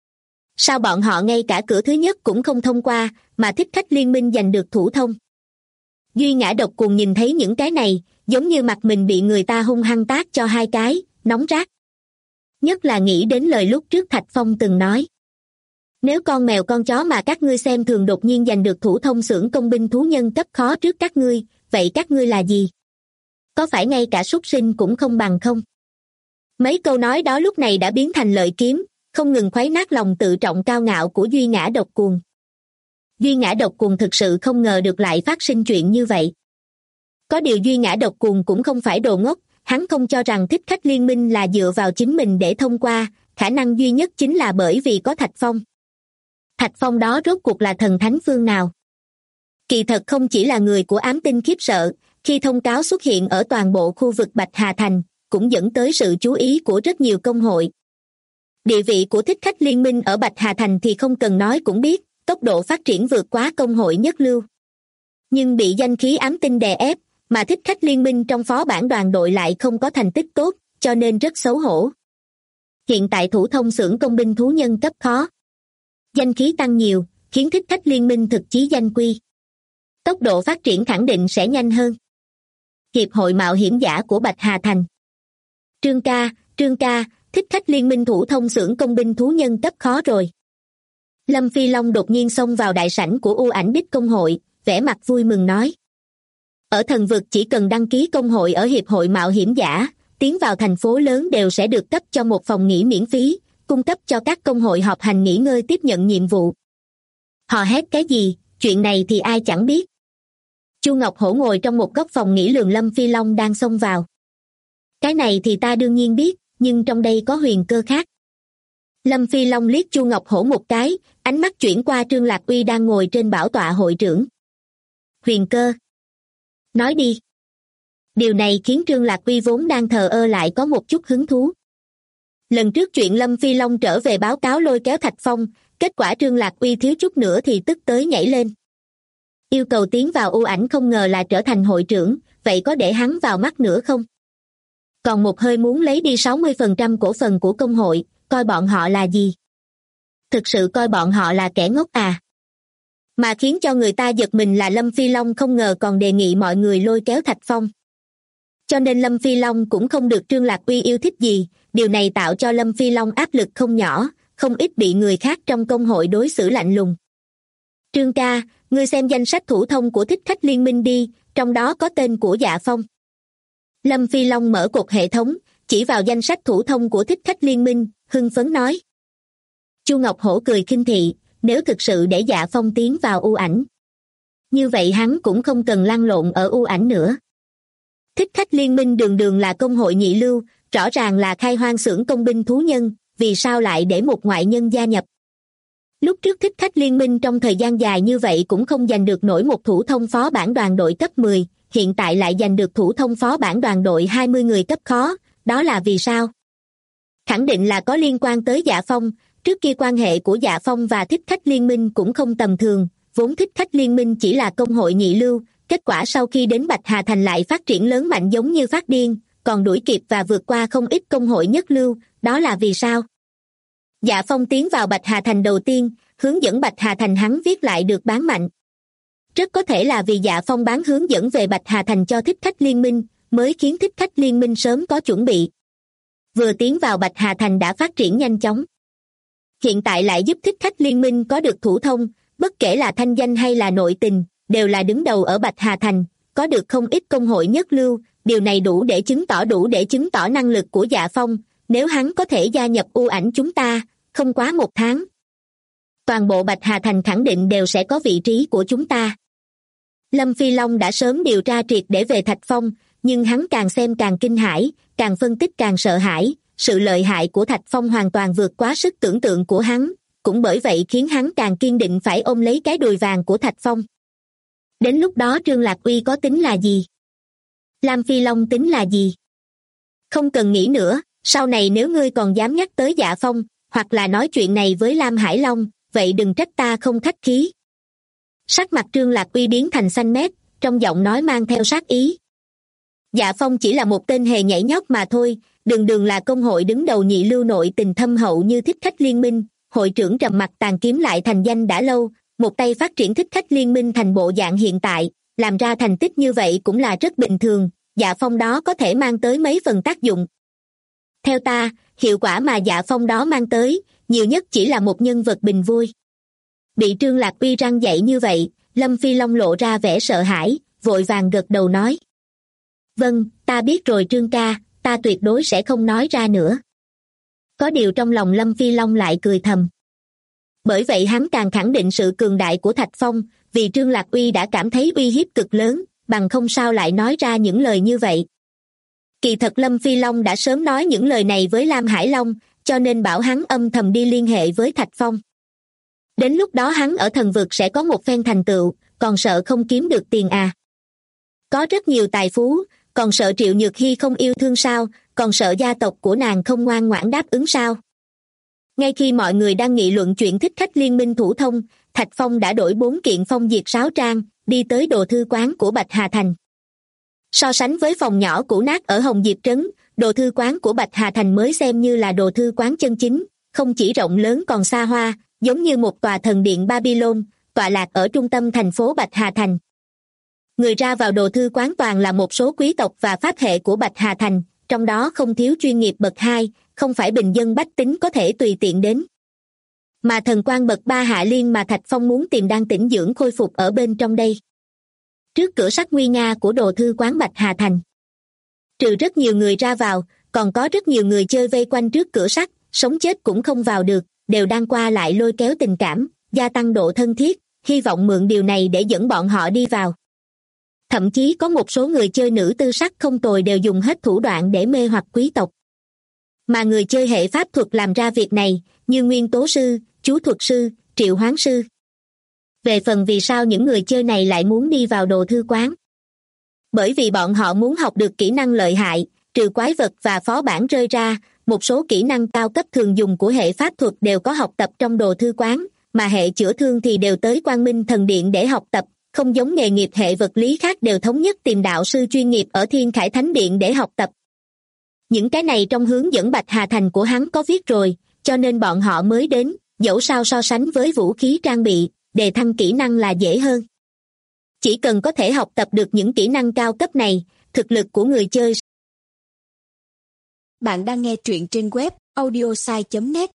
Sao bọn họ ngay cả cửa thứ nhất cũng không thông qua, mà Thích Khách Liên Minh giành được thủ thông? Duy Ngã Độc Cuồng nhìn thấy những cái này, giống như mặt mình bị người ta hung hăng tát cho 2 cái, nóng rát. Nhất là nghĩ đến lời lúc trước Thạch Phong từng nói. Nếu con mèo con chó mà các ngươi xem thường đột nhiên giành được thủ thông xưởng công binh thú nhân cấp khó trước các ngươi, vậy các ngươi là gì? Có phải ngay cả súc sinh cũng không bằng không? Mấy câu nói đó lúc này đã biến thành lợi kiếm, không ngừng khuấy nát lòng tự trọng cao ngạo của Duy Ngã Độc Cuồng. Duy Ngã Độc Cuồng thực sự không ngờ được lại phát sinh chuyện như vậy. Có điều Duy Ngã Độc Cuồng cũng không phải đồ ngốc, hắn không cho rằng Thích Khách Liên Minh là dựa vào chính mình để thông qua, khả năng duy nhất chính là bởi vì có Thạch Phong. Thạch Phong đó rốt cuộc là thần thánh phương nào? Kỳ thật không chỉ là người của ám tinh khiếp sợ, khi thông cáo xuất hiện ở toàn bộ khu vực Bạch Hà Thành, cũng dẫn tới sự chú ý của rất nhiều công hội. Địa vị của Thích Khách Liên Minh ở Bạch Hà Thành thì không cần nói cũng biết, tốc độ phát triển vượt quá công hội nhất lưu. Nhưng bị danh khí ám tinh đè ép, mà Thích Khách Liên Minh trong phó bản đoàn đội lại không có thành tích tốt, cho nên rất xấu hổ. Hiện tại thủ thông xưởng công binh thú nhân cấp khó. Danh khí tăng nhiều, khiến Thích Khách Liên Minh thực chí danh quy. Tốc độ phát triển khẳng định sẽ nhanh hơn. Hiệp hội mạo hiểm giả của Bạch Hà Thành. Trương ca, Thích Khách Liên Minh thủ thông xưởng công binh thú nhân cấp khó rồi. Lâm Phi Long đột nhiên xông vào đại sảnh của U Ảnh Đích công hội, vẻ mặt vui mừng nói. Ở thần vực chỉ cần đăng ký công hội ở Hiệp hội mạo hiểm giả, tiến vào thành phố lớn đều sẽ được cấp cho một phòng nghỉ miễn phí, cung cấp cho các công hội họp hành nghỉ ngơi tiếp nhận nhiệm vụ. Hò hét cái gì, chuyện này thì ai chẳng biết. Chu Ngọc Hổ ngồi trong một góc phòng nghỉ lườm Lâm Phi Long đang xông vào. Cái này thì ta đương nhiên biết, nhưng trong đây có huyền cơ khác. Lâm Phi Long liếc Chu Ngọc Hổ một cái, ánh mắt chuyển qua Trương Lạc Uy đang ngồi trên bảo tọa hội trưởng. Huyền cơ? Nói đi. Điều này khiến Trương Lạc Uy vốn đang thờ ơ lại có một chút hứng thú. Lần trước chuyện Lâm Phi Long trở về báo cáo lôi kéo Thạch Phong, kết quả Trương Lạc Uy thiếu chút nữa thì tức tới nhảy lên. Yêu cầu tiến vào U Ảnh không ngờ là trở thành hội trưởng, vậy có để hắn vào mắt nữa không? Còn một hơi muốn lấy đi 60% cổ phần của công hội, coi bọn họ là gì? Thực sự coi bọn họ là kẻ ngốc à? Mà khiến cho người ta giật mình là Lâm Phi Long không ngờ còn đề nghị mọi người lôi kéo Thạch Phong. Cho nên Lâm Phi Long cũng không được Trương Lạc Uy yêu thích gì, điều này tạo cho Lâm Phi Long áp lực không nhỏ, không ít bị người khác trong công hội đối xử lạnh lùng. Trương ca, ngươi xem danh sách thủ thông của Thích Khách Liên Minh đi, trong đó có tên của Dạ Phong. Lâm Phi Long mở cột hệ thống, chỉ vào danh sách thủ thông của Thích Khách Liên Minh, hưng phấn nói. Chu Ngọc Hổ cười khinh thị, nếu thực sự để Dạ Phong tiến vào u ảnh, như vậy hắn cũng không cần lăn lộn ở u ảnh nữa. Thích Khách Liên Minh đường đường là công hội nhị lưu, rõ ràng là khai hoang xưởng công binh thú nhân, vì sao lại để một ngoại nhân gia nhập? Lúc trước Thích Khách Liên Minh trong thời gian dài như vậy cũng không giành được nổi một thủ thông phó bản đoàn đội cấp 10, hiện tại lại giành được thủ thông phó bản đoàn đội 20 người cấp khó, đó là vì sao? Khẳng định là có liên quan tới Dạ Phong, trước kia quan hệ của Dạ Phong và Thích Khách Liên Minh cũng không tầm thường, vốn Thích Khách Liên Minh chỉ là công hội nhị lưu, kết quả sau khi đến Bạch Hà Thành lại phát triển lớn mạnh giống như phát điên, còn đuổi kịp và vượt qua không ít công hội nhất lưu, đó là vì sao? Dạ Phong tiến vào Bạch Hà Thành đầu tiên, hướng dẫn Bạch Hà Thành hắn viết lại được bán mạnh. Rất có thể là vì Dạ Phong bán hướng dẫn về Bạch Hà Thành cho Thích Khách Liên Minh, mới khiến Thích Khách Liên Minh sớm có chuẩn bị. Vừa tiến vào Bạch Hà Thành đã phát triển nhanh chóng. Hiện tại lại giúp Thích Khách Liên Minh có được thủ thông, bất kể là thanh danh hay là nội tình, đều là đứng đầu ở Bạch Hà Thành, có được không ít công hội nhất lưu, điều này đủ để chứng tỏ năng lực của Dạ Phong, nếu hắn có thể gia nhập u ảnh chúng ta, không quá 1 tháng. Toàn bộ Bạch Hà Thành khẳng định đều sẽ có vị trí của chúng ta. Lâm Phi Long đã sớm điều tra triệt để về Thạch Phong, nhưng hắn càng xem càng kinh hãi, càng phân tích càng sợ hãi, sự lợi hại của Thạch Phong hoàn toàn vượt quá sức tưởng tượng của hắn, cũng bởi vậy khiến hắn càng kiên định phải ôm lấy cái đùi vàng của Thạch Phong. Đến lúc đó Trương Lạc Uy có tính là gì? Lam Phi Long tính là gì? Không cần nghĩ nữa, sau này nếu ngươi còn dám nhắc tới Dạ Phong, hoặc là nói chuyện này với Lam Hải Long, vậy đừng trách ta không khách khí. Sắc mặt Trương Lạc Uy biến thành xanh mét, trong giọng nói mang theo sát ý. Dạ Phong chỉ là một tên hề nhảy nhót mà thôi, đường đường là công hội đứng đầu nhị lưu nội tình thâm hậu như Thích Khách Liên Minh, hội trưởng trầm mặc tàn kiếm lại thành danh đã lâu, một tay phát triển Thích Khách Liên Minh thành bộ dạng hiện tại, làm ra thành tích như vậy cũng là rất bình thường, Dạ Phong đó có thể mang tới mấy phần tác dụng. Theo ta, hiệu quả mà Dạ Phong đó mang tới, nhiều nhất chỉ là một nhân vật bình vui. Bị Trương Lạc Uy răng dậy như vậy, Lâm Phi Long lộ ra vẻ sợ hãi, vội vàng gật đầu nói. Vâng, ta biết rồi Trương ca, ta tuyệt đối sẽ không nói ra nữa. Có điều trong lòng Lâm Phi Long lại cười thầm. Bởi vậy hắn càng khẳng định sự cường đại của Thạch Phong, vì Trương Lạc Uy đã cảm thấy uy hiếp cực lớn, bằng không sao lại nói ra những lời như vậy. Kỳ thật Lâm Phi Long đã sớm nói những lời này với Lam Hải Long, cho nên bảo hắn âm thầm đi liên hệ với Thạch Phong. Đến lúc đó hắn ở thần vực sẽ có một phen thành tựu, còn sợ không kiếm được tiền à? Có rất nhiều tài phú, còn sợ Triệu Nhược Hy không yêu thương sao, còn sợ gia tộc của nàng không ngoan ngoãn đáp ứng sao? Ngay khi mọi người đang nghị luận chuyện Thích Khách Liên Minh thủ thông, Thạch Phong đã đổi 4 kiện phong diệt sáo trang, đi tới đồ thư quán của Bạch Hà Thành. So sánh với phòng nhỏ cũ nát ở Hồng Diệp Trấn, đồ thư quán của Bạch Hà Thành mới xem như là đồ thư quán chân chính, không chỉ rộng lớn còn xa hoa, giống như một tòa thần điện Babylon, tọa lạc ở trung tâm thành phố Bạch Hà Thành. Người ra vào đồ thư quán toàn là một số quý tộc và pháp hệ của Bạch Hà Thành, trong đó không thiếu chuyên nghiệp bậc 2, không phải bình dân bách tính có thể tùy tiện đến. Mà thần quan bậc 3 hạ liên mà Thạch Phong muốn tìm đang tĩnh dưỡng khôi phục ở bên trong đây. Trước cửa sắt nguy nga của đồ thư quán Bạch Hà Thành, trừ rất nhiều người ra vào, còn có rất nhiều người chơi vây quanh trước cửa sắt, sống chết cũng không vào được, đều đang qua lại lôi kéo tình cảm, gia tăng độ thân thiết, hy vọng mượn điều này để dẫn bọn họ đi vào. Thậm chí có một số người chơi nữ tư sắc không tồi đều dùng hết thủ đoạn để mê hoặc quý tộc. Mà người chơi hệ pháp thuật làm ra việc này, như nguyên tố sư, chú thuật sư, triệu hoán sư. Về phần vì sao những người chơi này lại muốn đi vào đồ thư quán? Bởi vì bọn họ muốn học được kỹ năng lợi hại, trừ quái vật và phó bản rơi ra, một số kỹ năng cao cấp thường dùng của hệ pháp thuật đều có học tập trong đồ thư quán, mà hệ chữa thương thì đều tới Quang Minh Thần Điện để học tập, không giống nghề nghiệp hệ vật lý khác đều thống nhất tìm đạo sư chuyên nghiệp ở Thiên Khải Thánh Điện để học tập. Những cái này trong hướng dẫn Bạch Hà Thành của hắn có viết rồi, cho nên bọn họ mới đến, dẫu sao so sánh với vũ khí trang bị, đề thăng kỹ năng là dễ hơn. Chỉ cần có thể học tập được những kỹ năng cao cấp này, thực lực của người chơi. Bạn đang nghe truyện trên web audiosai.net.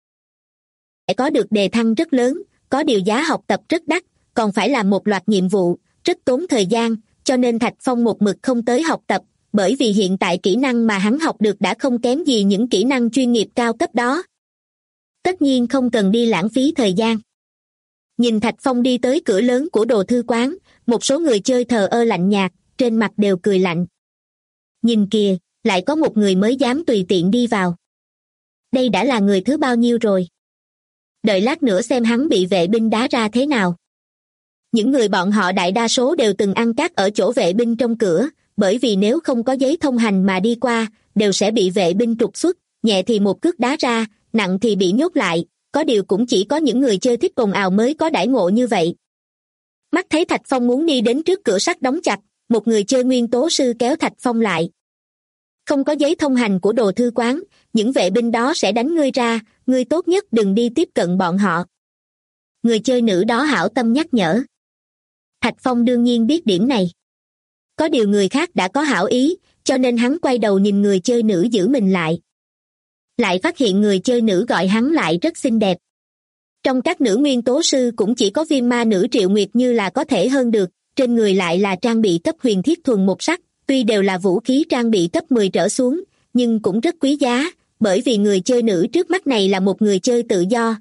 Sẽ có được đề thăng rất lớn, có điều giá học tập rất đắt, còn phải làm một loạt nhiệm vụ, rất tốn thời gian, cho nên Thạch Phong một mực không tới học tập, bởi vì hiện tại kỹ năng mà hắn học được đã không kém gì những kỹ năng chuyên nghiệp cao cấp đó. Tất nhiên không cần đi lãng phí thời gian. Nhìn Thạch Phong đi tới cửa lớn của đồ thư quán, một số người chơi thờ ơ lạnh nhạt, trên mặt đều cười lạnh. Nhìn kìa, lại có một người mới dám tùy tiện đi vào. Đây đã là người thứ bao nhiêu rồi? Đợi lát nữa xem hắn bị vệ binh đá ra thế nào. Những người bọn họ đại đa số đều từng ăn cát ở chỗ vệ binh trong cửa, bởi vì nếu không có giấy thông hành mà đi qua, đều sẽ bị vệ binh trục xuất, nhẹ thì một cước đá ra, nặng thì bị nhốt lại, có điều cũng chỉ có những người chơi thích ồn ào mới có đãi ngộ như vậy. Mắt thấy Thạch Phong muốn đi đến trước cửa sắt đóng chặt, một người chơi nguyên tố sư kéo Thạch Phong lại. Không có giấy thông hành của đồ thư quán, những vệ binh đó sẽ đánh ngươi ra, ngươi tốt nhất đừng đi tiếp cận bọn họ. Người chơi nữ đó hảo tâm nhắc nhở. Thạch Phong đương nhiên biết điểm này. Có điều người khác đã có hảo ý, cho nên hắn quay đầu nhìn người chơi nữ giữ mình lại. Lại phát hiện người chơi nữ gọi hắn lại rất xinh đẹp. Trong các nữ nguyên tố sư cũng chỉ có Viêm Ma nữ Triệu Nguyệt như là có thể hơn được, trên người lại là trang bị cấp huyền thiết thuần một sắc, tuy đều là vũ khí trang bị cấp 10 trở xuống, nhưng cũng rất quý giá, bởi vì người chơi nữ trước mắt này là một người chơi tự do.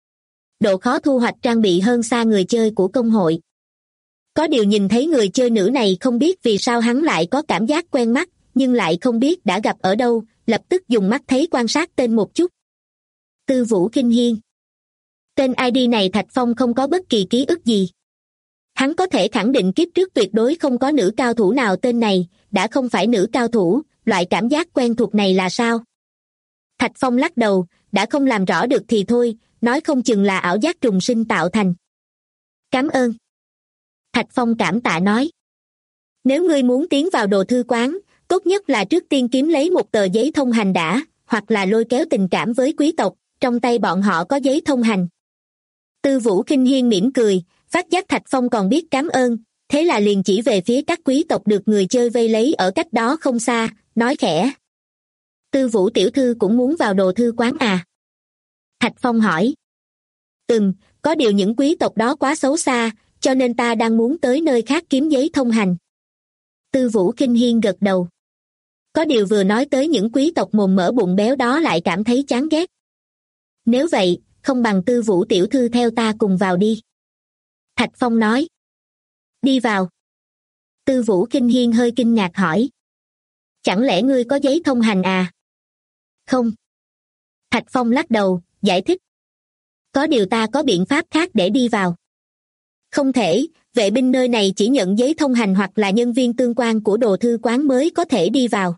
Độ khó thu hoạch trang bị hơn xa người chơi của công hội. Có điều nhìn thấy người chơi nữ này không biết vì sao hắn lại có cảm giác quen mắt, nhưng lại không biết đã gặp ở đâu, lập tức dùng mắt thấy quan sát tên một chút. Tư Vũ Kinh Hiên. Tên ID này Thạch Phong không có bất kỳ ký ức gì. Hắn có thể khẳng định kiếp trước tuyệt đối không có nữ cao thủ nào tên này, đã không phải nữ cao thủ, loại cảm giác quen thuộc này là sao? Thạch Phong lắc đầu, đã không làm rõ được thì thôi, nói không chừng là ảo giác trùng sinh tạo thành. Cảm ơn. Thạch Phong cảm tạ nói. Nếu ngươi muốn tiến vào đồ thư quán, tốt nhất là trước tiên kiếm lấy một tờ giấy thông hành đã, hoặc là lôi kéo tình cảm với quý tộc, trong tay bọn họ có giấy thông hành. Tư Vũ Kinh Hiên mỉm cười, phát giác Thạch Phong còn biết cảm ơn, thế là liền chỉ về phía các quý tộc được người chơi vây lấy ở cách đó không xa, nói khẽ. Tư Vũ tiểu thư cũng muốn vào đồ thư quán à? Thạch Phong hỏi. Có điều những quý tộc đó quá xấu xa, cho nên ta đang muốn tới nơi khác kiếm giấy thông hành. Tư Vũ Kinh Hiên gật đầu. Có điều vừa nói tới những quý tộc mồm mỡ bụng béo đó lại cảm thấy chán ghét. Nếu vậy, không bằng Tư Vũ tiểu thư theo ta cùng vào đi. Thạch Phong nói. Đi vào. Tư Vũ Kinh Hiên hơi kinh ngạc hỏi. Chẳng lẽ ngươi có giấy thông hành à? Không. Thạch Phong lắc đầu, giải thích. Có điều ta có biện pháp khác để đi vào. Không thể, vệ binh nơi này chỉ nhận giấy thông hành hoặc là nhân viên tương quan của đồ thư quán mới có thể đi vào.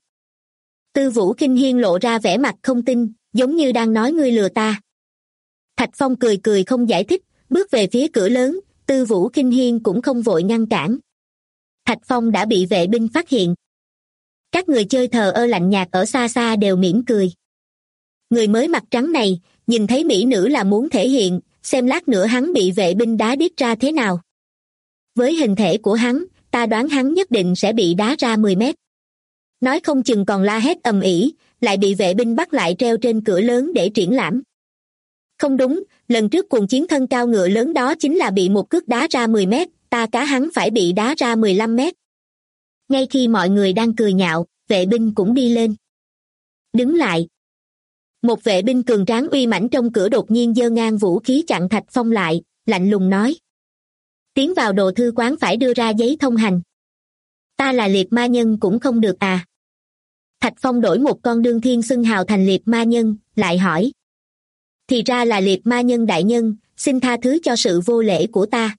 Tư Vũ Kinh Hiên lộ ra vẻ mặt không tin, giống như đang nói ngươi lừa ta. Thạch Phong cười cười không giải thích, bước về phía cửa lớn, Tư Vũ Kinh Hiên cũng không vội ngăn cản. Thạch Phong đã bị vệ binh phát hiện. Các người chơi thờ ơ lạnh nhạt ở xa xa đều mỉm cười. Người mới mặt trắng này, nhìn thấy mỹ nữ là muốn thể hiện, xem lát nữa hắn bị vệ binh đá điếc ra thế nào. Với hình thể của hắn, ta đoán hắn nhất định sẽ bị đá ra 10 mét. Nói không chừng còn la hét ầm ĩ, lại bị vệ binh bắt lại treo trên cửa lớn để triển lãm. Không đúng, lần trước cuồng chiến thân cao ngựa lớn đó chính là bị một cước đá ra 10 mét, ta cá hắn phải bị đá ra 15 mét. Ngay khi mọi người đang cười nhạo, vệ binh cũng đi lên. Đứng lại. Một vệ binh cường tráng uy mãnh trong cửa đột nhiên giơ ngang vũ khí chặn Thạch Phong lại, lạnh lùng nói. Tiến vào đồ thư quán phải đưa ra giấy thông hành. Ta là liệt ma nhân cũng không được à? Thạch Phong đổi một con đương thiên xưng hào thành liệt ma nhân, lại hỏi. Thì ra là liệt ma nhân đại nhân, xin tha thứ cho sự vô lễ của ta.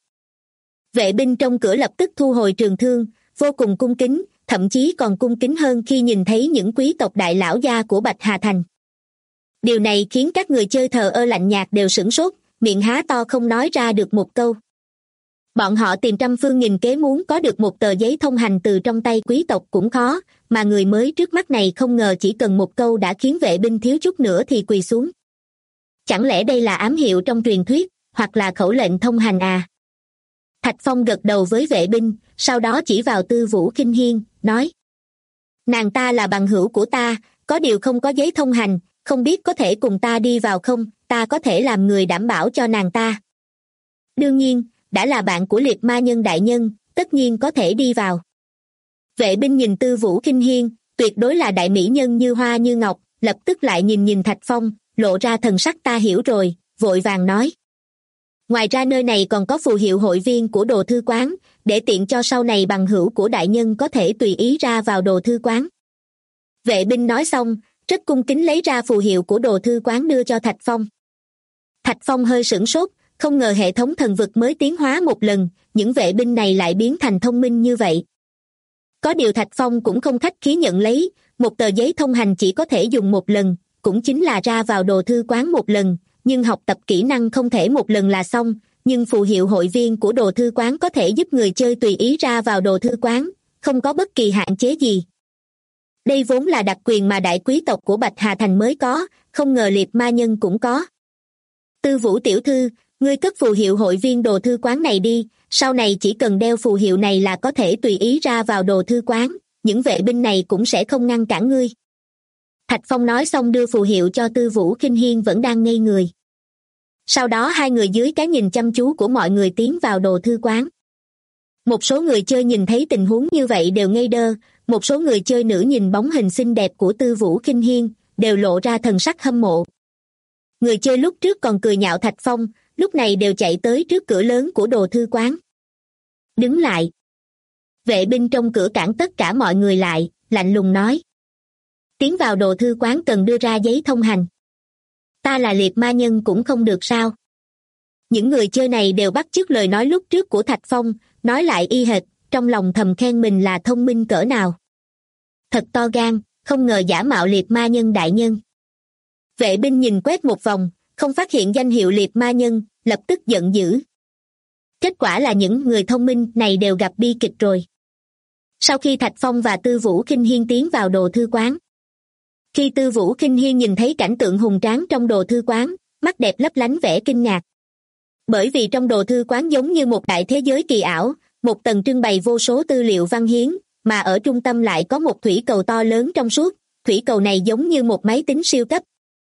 Vệ binh trong cửa lập tức thu hồi trường thương, vô cùng cung kính, thậm chí còn cung kính hơn khi nhìn thấy những quý tộc đại lão gia của Bạch Hà Thành. Điều này khiến các người chơi thờ ơ lạnh nhạt đều sửng sốt, miệng há to không nói ra được một câu. Bọn họ tìm trăm phương nghìn kế muốn có được một tờ giấy thông hành từ trong tay quý tộc cũng khó, mà người mới trước mắt này không ngờ chỉ cần một câu đã khiến vệ binh thiếu chút nữa thì quỳ xuống. Chẳng lẽ đây là ám hiệu trong truyền thuyết, hoặc là khẩu lệnh thông hành à? Thạch Phong gật đầu với vệ binh, sau đó chỉ vào Tư Vũ Kinh Hiên, nói: nàng ta là bằng hữu của ta, có điều không có giấy thông hành, không biết có thể cùng ta đi vào không, ta có thể làm người đảm bảo cho nàng ta. Đương nhiên, đã là bạn của Liệt Ma Nhân đại nhân, tất nhiên có thể đi vào. Vệ binh nhìn Tư Vũ Kinh Hiên, tuyệt đối là đại mỹ nhân như hoa như ngọc, lập tức lại nhìn Thạch Phong, lộ ra thần sắc ta hiểu rồi, vội vàng nói: ngoài ra nơi này còn có phù hiệu hội viên của Đồ Thư Quán, để tiện cho sau này bằng hữu của đại nhân có thể tùy ý ra vào Đồ Thư Quán. Vệ binh nói xong, rất cung kính lấy ra phù hiệu của Đồ Thư Quán đưa cho Thạch Phong. Thạch Phong hơi sửng sốt, không ngờ hệ thống thần vực mới tiến hóa một lần, những vệ binh này lại biến thành thông minh như vậy. Có điều Thạch Phong cũng không khách khí nhận lấy, một tờ giấy thông hành chỉ có thể dùng một lần, cũng chính là ra vào Đồ Thư Quán một lần, nhưng học tập kỹ năng không thể một lần là xong, nhưng phù hiệu hội viên của Đồ Thư Quán có thể giúp người chơi tùy ý ra vào Đồ Thư Quán, không có bất kỳ hạn chế gì. Đây vốn là đặc quyền mà đại quý tộc của Bạch Hà Thành mới có, không ngờ Liệt Ma Nhân cũng có. Tư Vũ tiểu thư, ngươi cất phù hiệu hội viên Đồ Thư Quán này đi, sau này chỉ cần đeo phù hiệu này là có thể tùy ý ra vào Đồ Thư Quán, những vệ binh này cũng sẽ không ngăn cản ngươi. Thạch Phong nói xong đưa phù hiệu cho Tư Vũ Kinh Hiên vẫn đang ngây người. Sau đó hai người dưới cái nhìn chăm chú của mọi người tiến vào Đồ Thư Quán. Một số người chơi nhìn thấy tình huống như vậy đều ngây đơ, một số người chơi nữ nhìn bóng hình xinh đẹp của Tư Vũ Kinh Hiên, đều lộ ra thần sắc hâm mộ. Người chơi lúc trước còn cười nhạo Thạch Phong, lúc này đều chạy tới trước cửa lớn của Đồ Thư Quán. Đứng lại. Vệ binh trong cửa cản tất cả mọi người lại, lạnh lùng nói: tiến vào Đồ Thư Quán cần đưa ra giấy thông hành. Ta là Liệt Ma Nhân cũng không được sao? Những người chơi này đều bắt chước lời nói lúc trước của Thạch Phong, nói lại y hệt, trong lòng thầm khen mình là thông minh cỡ nào. Thật to gan, không ngờ giả mạo Liệt Ma Nhân đại nhân. Vệ binh nhìn quét một vòng, không phát hiện danh hiệu Liệt Ma Nhân, lập tức giận dữ. Kết quả là những người thông minh này đều gặp bi kịch rồi. Sau khi Thạch Phong và Tư Vũ Kinh Hiên tiến vào Đồ Thư Quán. Khi Tư Vũ Kinh Hiên nhìn thấy cảnh tượng hùng tráng trong Đồ Thư Quán, mắt đẹp lấp lánh vẻ kinh ngạc. Bởi vì trong Đồ Thư Quán giống như một đại thế giới kỳ ảo, một tầng trưng bày vô số tư liệu văn hiến, mà ở trung tâm lại có một thủy cầu to lớn trong suốt, thủy cầu này giống như một máy tính siêu cấp.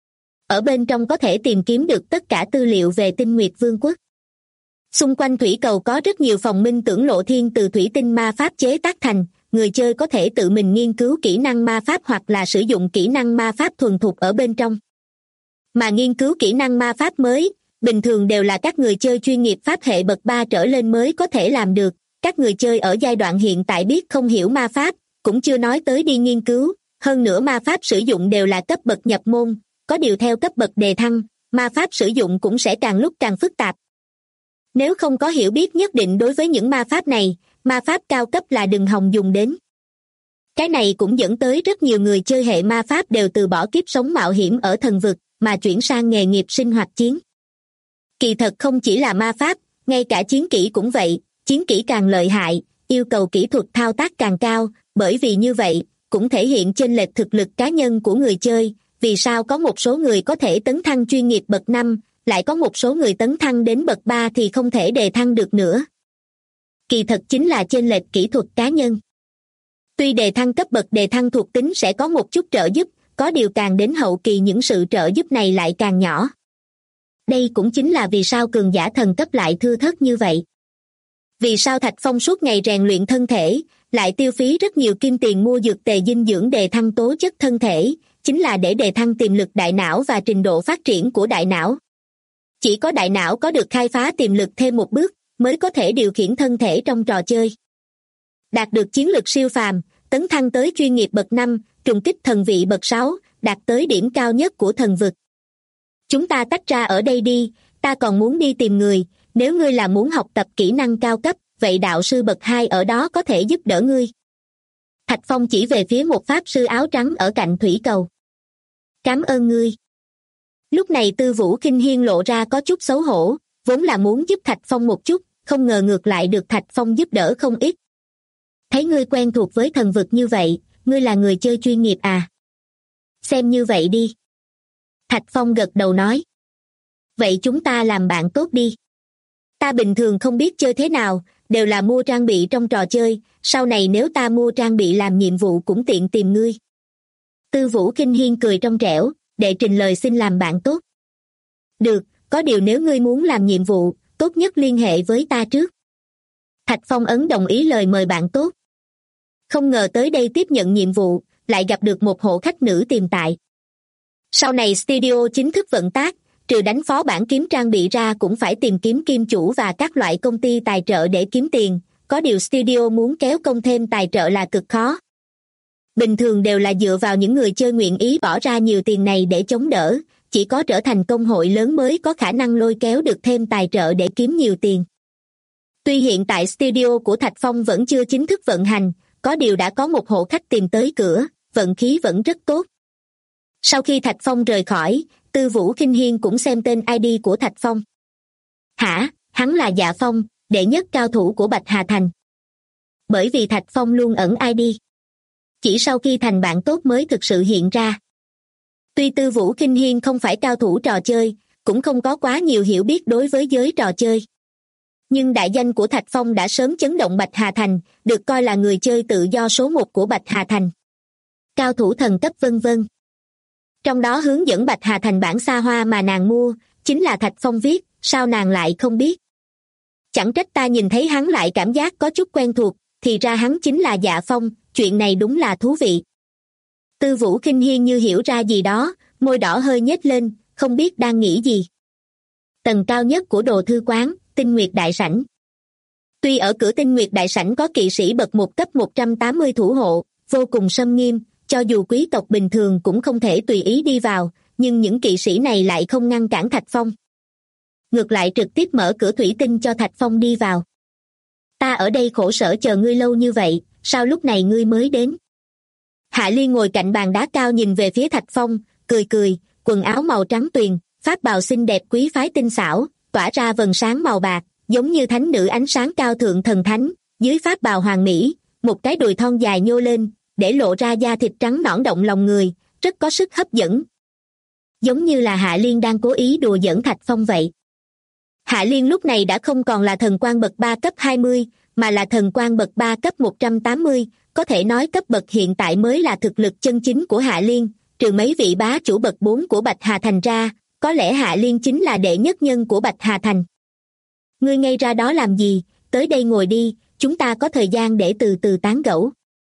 Ở bên trong có thể tìm kiếm được tất cả tư liệu về Tinh Nguyệt Vương quốc. Xung quanh thủy cầu có rất nhiều phòng minh tưởng lộ thiên từ thủy tinh ma pháp chế tác thành, người chơi có thể tự mình nghiên cứu kỹ năng ma pháp hoặc là sử dụng kỹ năng ma pháp thuần thục ở bên trong. Mà nghiên cứu kỹ năng ma pháp mới, bình thường đều là các người chơi chuyên nghiệp pháp hệ bậc 3 trở lên mới có thể làm được. Các người chơi ở giai đoạn hiện tại biết không hiểu ma pháp, cũng chưa nói tới đi nghiên cứu, hơn nữa ma pháp sử dụng đều là cấp bậc nhập môn, có điều theo cấp bậc đề thăng, ma pháp sử dụng cũng sẽ càng lúc càng phức tạp. Nếu không có hiểu biết nhất định đối với những ma pháp này, ma pháp cao cấp là đừng hòng dùng đến. Cái này cũng dẫn tới rất nhiều người chơi hệ ma pháp đều từ bỏ kiếp sống mạo hiểm ở thần vực, mà chuyển sang nghề nghiệp sinh hoạt chiến. Kỳ thật không chỉ là ma pháp, ngay cả chiến kỹ cũng vậy, chiến kỹ càng lợi hại, yêu cầu kỹ thuật thao tác càng cao, bởi vì như vậy, cũng thể hiện chênh lệch thực lực cá nhân của người chơi, vì sao có một số người có thể tấn thăng chuyên nghiệp bậc 5, lại có một số người tấn thăng đến bậc 3 thì không thể đề thăng được nữa. Kỳ thật chính là chênh lệch kỹ thuật cá nhân. Tuy đề thăng cấp bậc đề thăng thuộc tính sẽ có một chút trợ giúp, có điều càng đến hậu kỳ những sự trợ giúp này lại càng nhỏ. Đây cũng chính là vì sao cường giả thần cấp lại thưa thớt như vậy. Vì sao Thạch Phong suốt ngày rèn luyện thân thể, lại tiêu phí rất nhiều kim tiền mua dược tề dinh dưỡng đề thăng tố chất thân thể, chính là để đề thăng tiềm lực đại não và trình độ phát triển của đại não. Chỉ có đại não có được khai phá tiềm lực thêm một bước, mới có thể điều khiển thân thể trong trò chơi. Đạt được chiến lược siêu phàm, tấn thăng tới chuyên nghiệp bậc 5, trùng kích thần vị bậc 6, đạt tới điểm cao nhất của thần vực. Chúng ta tách ra ở đây đi, ta còn muốn đi tìm người, nếu ngươi là muốn học tập kỹ năng cao cấp, vậy đạo sư bậc 2 ở đó có thể giúp đỡ ngươi. Thạch Phong chỉ về phía một pháp sư áo trắng ở cạnh thủy cầu. Cảm ơn ngươi. Lúc này Tư Vũ Kinh Hiên lộ ra có chút xấu hổ, vốn là muốn giúp Thạch Phong một chút, không ngờ ngược lại được Thạch Phong giúp đỡ không ít. Thấy ngươi quen thuộc với thần vực như vậy, ngươi là người chơi chuyên nghiệp à? Xem như vậy đi. Thạch Phong gật đầu nói. Vậy chúng ta làm bạn tốt đi. Ta bình thường không biết chơi thế nào, đều là mua trang bị trong trò chơi, sau này nếu ta mua trang bị làm nhiệm vụ cũng tiện tìm ngươi. Tư Vũ Kinh Hiên cười trong trẻo, đệ trình lời xin làm bạn tốt. Được, có điều nếu ngươi muốn làm nhiệm vụ, tốt nhất liên hệ với ta trước. Thạch Phong ấn đồng ý lời mời bạn tốt. Không ngờ tới đây tiếp nhận nhiệm vụ, lại gặp được một hộ khách nữ tiềm tại. Sau này studio chính thức vận tác, trừ đánh phó bản kiếm trang bị ra cũng phải tìm kiếm kim chủ và các loại công ty tài trợ để kiếm tiền, có điều studio muốn kéo công thêm tài trợ là cực khó. Bình thường đều là dựa vào những người chơi nguyện ý bỏ ra nhiều tiền này để chống đỡ, chỉ có trở thành công hội lớn mới có khả năng lôi kéo được thêm tài trợ để kiếm nhiều tiền. Tuy hiện tại studio của Thạch Phong vẫn chưa chính thức vận hành, có điều đã có một hộ khách tìm tới cửa, vận khí vẫn rất tốt. Sau khi Thạch Phong rời khỏi, Tư Vũ Kinh Hiên cũng xem tên ID của Thạch Phong. Hả, hắn là Dạ Phong, đệ nhất cao thủ của Bạch Hà Thành. Bởi vì Thạch Phong luôn ẩn ID. Chỉ sau khi thành bạn tốt mới thực sự hiện ra. Tuy Tư Vũ Kinh Hiên không phải cao thủ trò chơi, cũng không có quá nhiều hiểu biết đối với giới trò chơi. Nhưng đại danh của Thạch Phong đã sớm chấn động Bạch Hà Thành, được coi là người chơi tự do số 1 của Bạch Hà Thành. Cao thủ thần cấp vân vân. Trong đó hướng dẫn Bạch Hà Thành bản xa hoa mà nàng mua, chính là Thạch Phong viết, sao nàng lại không biết. Chẳng trách ta nhìn thấy hắn lại cảm giác có chút quen thuộc, thì ra hắn chính là Dạ Phong, chuyện này đúng là thú vị. Tư Vũ Kinh Hiên như hiểu ra gì đó, môi đỏ hơi nhếch lên, không biết đang nghĩ gì. Tầng cao nhất của đồ thư quán, Tinh Nguyệt Đại Sảnh. Tuy ở cửa Tinh Nguyệt Đại Sảnh có kỵ sĩ bậc 1 cấp 180 thủ hộ, vô cùng xâm nghiêm, cho dù quý tộc bình thường cũng không thể tùy ý đi vào, nhưng những kỵ sĩ này lại không ngăn cản Thạch Phong. Ngược lại trực tiếp mở cửa thủy tinh cho Thạch Phong đi vào. Ta ở đây khổ sở chờ ngươi lâu như vậy, sao lúc này ngươi mới đến? Hạ Ly ngồi cạnh bàn đá cao nhìn về phía Thạch Phong, cười cười, quần áo màu trắng tuyền, pháp bào xinh đẹp quý phái tinh xảo, tỏa ra vầng sáng màu bạc, giống như thánh nữ ánh sáng cao thượng thần thánh, dưới pháp bào hoàng mỹ, một cái đùi thon dài nhô lên, để lộ ra da thịt trắng nõn động lòng người, rất có sức hấp dẫn. Giống như là Hạ Liên đang cố ý đùa giỡn Thạch Phong vậy. Hạ Liên lúc này đã không còn là thần quan bậc 3 cấp 20, mà là thần quan bậc 3 cấp 180, có thể nói cấp bậc hiện tại mới là thực lực chân chính của Hạ Liên, trừ mấy vị bá chủ bậc 4 của Bạch Hà Thành ra, có lẽ Hạ Liên chính là đệ nhất nhân của Bạch Hà Thành. Ngươi ngây ra đó làm gì, tới đây ngồi đi, chúng ta có thời gian để từ từ tán gẫu.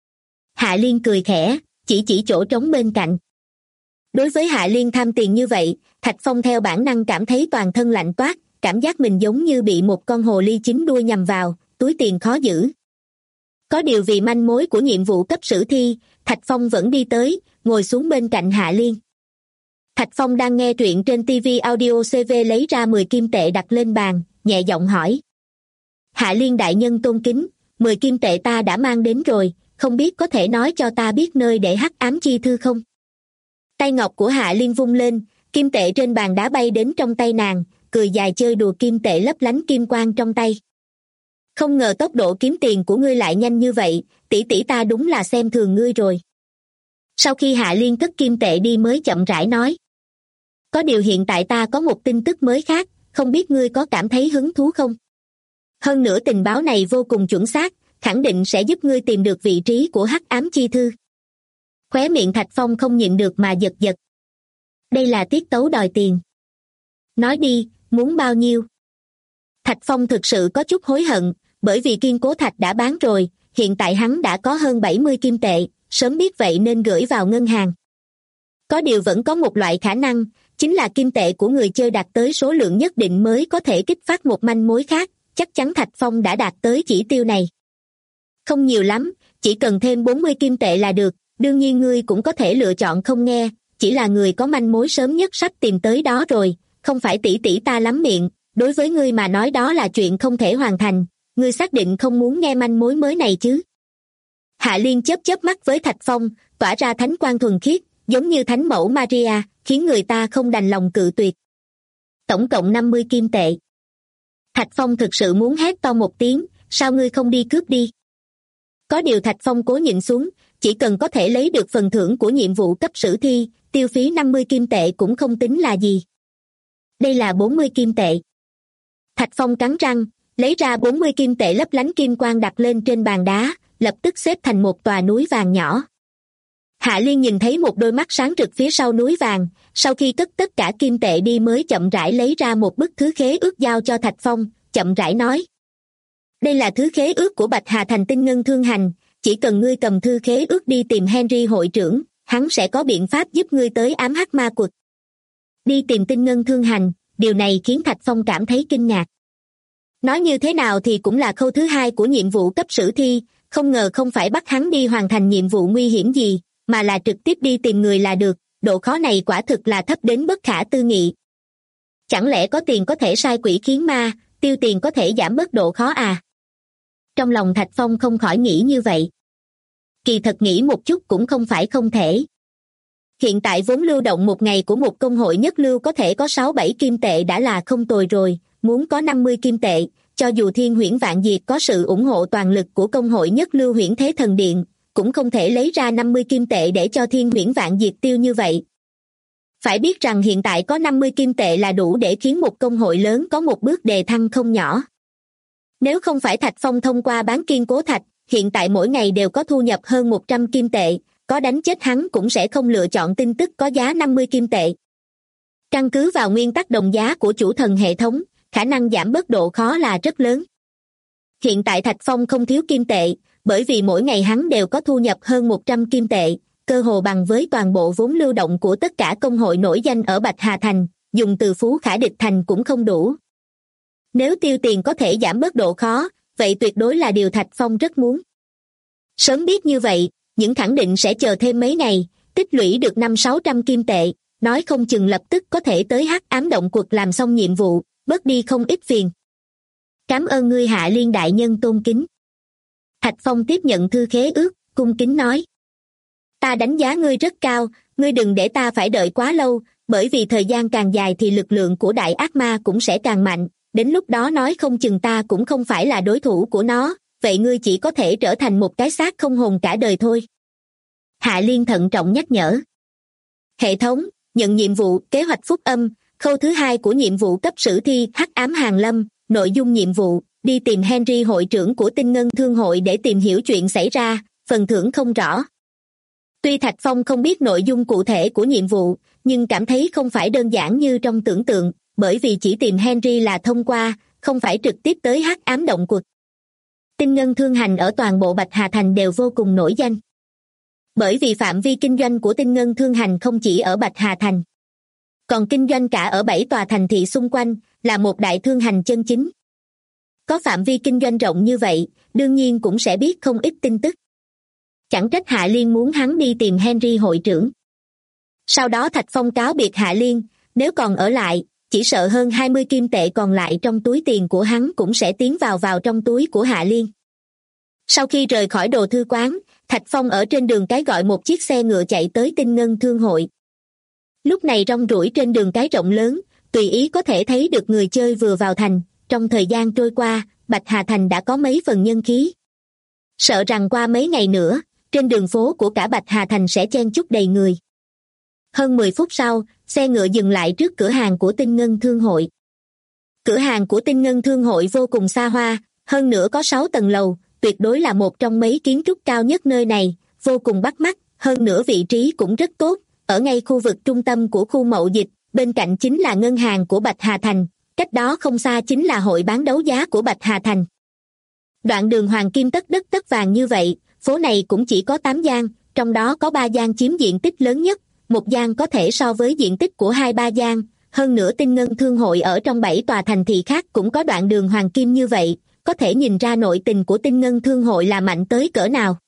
Hạ Liên cười khẽ, chỉ chỗ trống bên cạnh. Đối với Hạ Liên tham tiền như vậy, Thạch Phong theo bản năng cảm thấy toàn thân lạnh toát, cảm giác mình giống như bị một con hồ ly chín đuôi nhằm vào, túi tiền khó giữ. Có điều vì manh mối của nhiệm vụ cấp sử thi, Thạch Phong vẫn đi tới, ngồi xuống bên cạnh Hạ Liên. Thạch Phong đang nghe truyện trên TV Audio CV lấy ra 10 kim tệ đặt lên bàn, nhẹ giọng hỏi. Hạ Liên đại nhân tôn kính, 10 kim tệ ta đã mang đến rồi, không biết có thể nói cho ta biết nơi để hắc ám chi thư không? Tay ngọc của Hạ Liên vung lên, kim tệ trên bàn đá bay đến trong tay nàng, cười dài chơi đùa kim tệ lấp lánh kim quang trong tay. Không ngờ tốc độ kiếm tiền của ngươi lại nhanh như vậy, tỷ tỷ ta đúng là xem thường ngươi rồi. Sau khi Hạ Liên cất kim tệ đi mới chậm rãi nói. Có điều hiện tại ta có một tin tức mới khác, không biết ngươi có cảm thấy hứng thú không? Hơn nữa tình báo này vô cùng chuẩn xác, khẳng định sẽ giúp ngươi tìm được vị trí của hắc ám chi thư. Khóe miệng Thạch Phong không nhịn được mà giật giật. Đây là tiết tấu đòi tiền. Nói đi, muốn bao nhiêu? Thạch Phong thực sự có chút hối hận, bởi vì kiên cố thạch đã bán rồi, hiện tại hắn đã có hơn 70 kim tệ, sớm biết vậy nên gửi vào ngân hàng. Có điều vẫn có một loại khả năng, chính là kim tệ của người chơi đạt tới số lượng nhất định mới có thể kích phát một manh mối khác, chắc chắn Thạch Phong đã đạt tới chỉ tiêu này. Không nhiều lắm, chỉ cần thêm 40 kim tệ là được, đương nhiên ngươi cũng có thể lựa chọn không nghe, chỉ là người có manh mối sớm nhất sắp tìm tới đó rồi, không phải tỷ tỷ ta lắm miệng, đối với ngươi mà nói đó là chuyện không thể hoàn thành, ngươi xác định không muốn nghe manh mối mới này chứ? Hạ Liên chớp chớp mắt với Thạch Phong, tỏa ra thánh quang thuần khiết, giống như thánh mẫu Maria, khiến người ta không đành lòng cự tuyệt. Tổng cộng 50 kim tệ. Thạch Phong thực sự muốn hét to một tiếng, sao ngươi không đi cướp đi? Có điều Thạch Phong cố nhịn xuống, chỉ cần có thể lấy được phần thưởng của nhiệm vụ cấp sử thi, tiêu phí 50 kim tệ cũng không tính là gì. Đây là 40 kim tệ. Thạch Phong cắn răng, lấy ra 40 kim tệ lấp lánh kim quang đặt lên trên bàn đá, lập tức xếp thành một tòa núi vàng nhỏ. Hạ Liên nhìn thấy một đôi mắt sáng rực phía sau núi vàng, sau khi cất tất cả kim tệ đi mới chậm rãi lấy ra một bức thứ khế ước giao cho Thạch Phong, chậm rãi nói. Đây là thứ khế ước của Bạch Hà Thành Tinh Ngân Thương Hành, chỉ cần ngươi cầm thư khế ước đi tìm Henry hội trưởng, hắn sẽ có biện pháp giúp ngươi tới ám hắc ma quật. Đi tìm Tinh Ngân Thương Hành, điều này khiến Thạch Phong cảm thấy kinh ngạc. Nói như thế nào thì cũng là khâu thứ 2 của nhiệm vụ cấp sử thi, không ngờ không phải bắt hắn đi hoàn thành nhiệm vụ nguy hiểm gì, mà là trực tiếp đi tìm người là được, độ khó này quả thực là thấp đến bất khả tư nghị. Chẳng lẽ có tiền có thể sai quỷ khiến ma, tiêu tiền có thể giảm bớt độ khó à? Trong lòng Thạch Phong không khỏi nghĩ như vậy. Kỳ thật nghĩ một chút cũng không phải không thể. Hiện tại vốn lưu động một ngày của một công hội nhất lưu có thể có 6-7 kim tệ đã là không tồi rồi, muốn có 50 kim tệ, cho dù Thiên Huyễn Vạn Diệt có sự ủng hộ toàn lực của công hội nhất lưu Huyễn Thế Thần Điện, cũng không thể lấy ra 50 kim tệ để cho Thiên Huyễn Vạn Diệt tiêu như vậy. Phải biết rằng hiện tại có 50 kim tệ là đủ để khiến một công hội lớn có một bước đề thăng không nhỏ. Nếu không phải Thạch Phong thông qua bán kiên cố thạch, hiện tại mỗi ngày đều có thu nhập hơn 100 kim tệ, có đánh chết hắn cũng sẽ không lựa chọn tin tức có giá 50 kim tệ. Căn cứ vào nguyên tắc đồng giá của chủ thần hệ thống, khả năng giảm bớt độ khó là rất lớn. Hiện tại Thạch Phong không thiếu kim tệ, bởi vì mỗi ngày hắn đều có thu nhập hơn 100 kim tệ, cơ hồ bằng với toàn bộ vốn lưu động của tất cả công hội nổi danh ở Bạch Hà Thành, dùng từ phú khả địch thành cũng không đủ. Nếu tiêu tiền có thể giảm bớt độ khó, vậy tuyệt đối là điều Thạch Phong rất muốn. Sớm biết như vậy, những khẳng định sẽ chờ thêm mấy ngày, tích lũy được 500-600 kim tệ, nói không chừng lập tức có thể tới hắc ám động quật làm xong nhiệm vụ, bớt đi không ít phiền. Cảm ơn ngươi Hạ Liên đại nhân tôn kính. Thạch Phong tiếp nhận thư khế ước, cung kính nói. Ta đánh giá ngươi rất cao, ngươi đừng để ta phải đợi quá lâu, bởi vì thời gian càng dài thì lực lượng của đại ác ma cũng sẽ càng mạnh, đến lúc đó nói không chừng ta cũng không phải là đối thủ của nó, vậy ngươi chỉ có thể trở thành một cái xác không hồn cả đời thôi. Hạ Liên thận trọng nhắc nhở. Hệ thống, nhận nhiệm vụ, kế hoạch phúc âm, khâu thứ 2 của nhiệm vụ cấp sử thi hắc ám hàng lâm, nội dung nhiệm vụ, đi tìm Henry hội trưởng của Tinh Ngân Thương hội để tìm hiểu chuyện xảy ra, phần thưởng không rõ. Tuy Thạch Phong không biết nội dung cụ thể của nhiệm vụ, nhưng cảm thấy không phải đơn giản như trong tưởng tượng, bởi vì chỉ tìm Henry là thông qua, không phải trực tiếp tới hắc ám động quật. Tinh Ngân Thương hành ở toàn bộ Bạch Hà Thành đều vô cùng nổi danh. Bởi vì phạm vi kinh doanh của Tinh Ngân Thương hành không chỉ ở Bạch Hà Thành, còn kinh doanh cả ở 7 tòa thành thị xung quanh, là một đại thương hành chân chính. Có phạm vi kinh doanh rộng như vậy, đương nhiên cũng sẽ biết không ít tin tức. Chẳng trách Hạ Liên muốn hắn đi tìm Henry hội trưởng. Sau đó Thạch Phong cáo biệt Hạ Liên, nếu còn ở lại, chỉ sợ hơn 20 kim tệ còn lại trong túi tiền của hắn cũng sẽ tiến vào trong túi của Hạ Liên. Sau khi rời khỏi đồ thư quán, Thạch Phong ở trên đường cái gọi một chiếc xe ngựa chạy tới Tinh Ngân Thương hội. Lúc này rong ruổi trên đường cái rộng lớn, tùy ý có thể thấy được người chơi vừa vào thành, trong thời gian trôi qua, Bạch Hà Thành đã có mấy phần nhân khí. Sợ rằng qua mấy ngày nữa, trên đường phố của cả Bạch Hà Thành sẽ chen chúc đầy người. Hơn 10 phút sau, xe ngựa dừng lại trước cửa hàng của Tinh Ngân Thương hội. Cửa hàng của Tinh Ngân Thương hội vô cùng xa hoa, hơn nữa có 6 tầng lầu, tuyệt đối là một trong mấy kiến trúc cao nhất nơi này, vô cùng bắt mắt, hơn nữa vị trí cũng rất tốt, ở ngay khu vực trung tâm của khu mậu dịch, bên cạnh chính là ngân hàng của Bạch Hà Thành, cách đó không xa chính là hội bán đấu giá của Bạch Hà Thành. Đoạn đường hoàng kim tất đất tất vàng như vậy, phố này cũng chỉ có 8 gian, trong đó có 3 gian chiếm diện tích lớn nhất, một gian có thể so với diện tích của 2-3 gian, hơn nữa Tinh Ngân Thương hội ở trong 7 tòa thành thị khác cũng có đoạn đường hoàng kim như vậy, có thể nhìn ra nội tình của Tinh Ngân Thương hội là mạnh tới cỡ nào.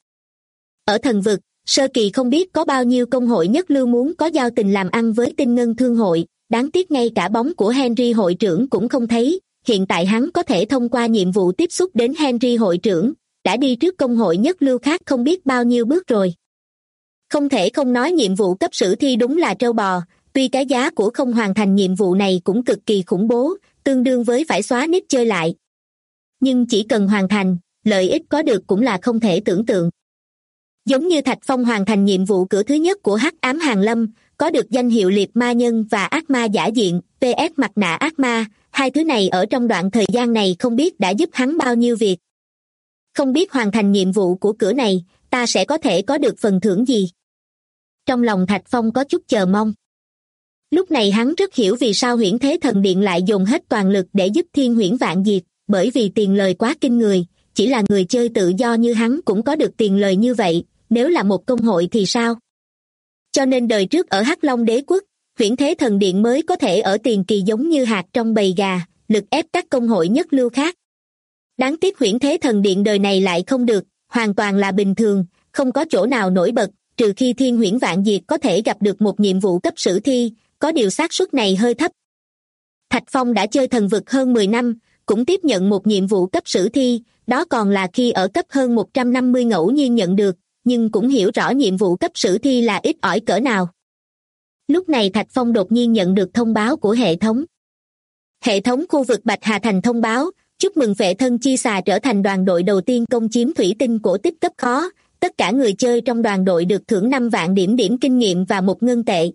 Ở thần vực, sơ kỳ không biết có bao nhiêu công hội nhất lưu muốn có giao tình làm ăn với Tinh Ngân Thương hội, đáng tiếc ngay cả bóng của Henry hội trưởng cũng không thấy, hiện tại hắn có thể thông qua nhiệm vụ tiếp xúc đến Henry hội trưởng, đã đi trước công hội nhất lưu khác không biết bao nhiêu bước rồi. Không thể không nói nhiệm vụ cấp sử thi đúng là trâu bò, tuy cái giá của không hoàn thành nhiệm vụ này cũng cực kỳ khủng bố, tương đương với phải xóa nick chơi lại. Nhưng chỉ cần hoàn thành, lợi ích có được cũng là không thể tưởng tượng. Giống như Thạch Phong hoàn thành nhiệm vụ cửa thứ nhất của Hắc Ám Hàn Lâm, có được danh hiệu liệt ma nhân và ác ma giả diện, PS mặt nạ ác ma, hai thứ này ở trong đoạn thời gian này không biết đã giúp hắn bao nhiêu việc. Không biết hoàn thành nhiệm vụ của cửa này, ta sẽ có thể có được phần thưởng gì? Trong lòng Thạch Phong có chút chờ mong. Lúc này hắn rất hiểu vì sao Huyễn Thế Thần Điện lại dồn hết toàn lực để giúp Thiên Huyễn Vạn Diệt, bởi vì tiền lời quá kinh người, chỉ là người chơi tự do như hắn cũng có được tiền lời như vậy, nếu là một công hội thì sao? Cho nên đời trước ở Hắc Long Đế Quốc, Huyễn Thế Thần Điện mới có thể ở tiền kỳ giống như hạt trong bầy gà, lực ép các công hội nhất lưu khác. Đáng tiếc Huyễn Thế Thần Điện đời này lại không được, hoàn toàn là bình thường, không có chỗ nào nổi bật, trừ khi Thiên Huyễn Vạn Diệt có thể gặp được một nhiệm vụ cấp sử thi, có điều xác suất này hơi thấp. Thạch Phong đã chơi thần vực hơn 10 năm, cũng tiếp nhận một nhiệm vụ cấp sử thi, đó còn là khi ở cấp hơn 150 ngẫu nhiên nhận được, nhưng cũng hiểu rõ nhiệm vụ cấp sử thi là ít ỏi cỡ nào. Lúc này Thạch Phong đột nhiên nhận được thông báo của hệ thống. Hệ thống khu vực Bạch Hà Thành thông báo, chúc mừng Phệ Thân Chi Xà trở thành đoàn đội đầu tiên công chiếm thủy tinh cổ tích cấp khó, tất cả người chơi trong đoàn đội được thưởng 5 vạn điểm kinh nghiệm và 1 ngân tệ.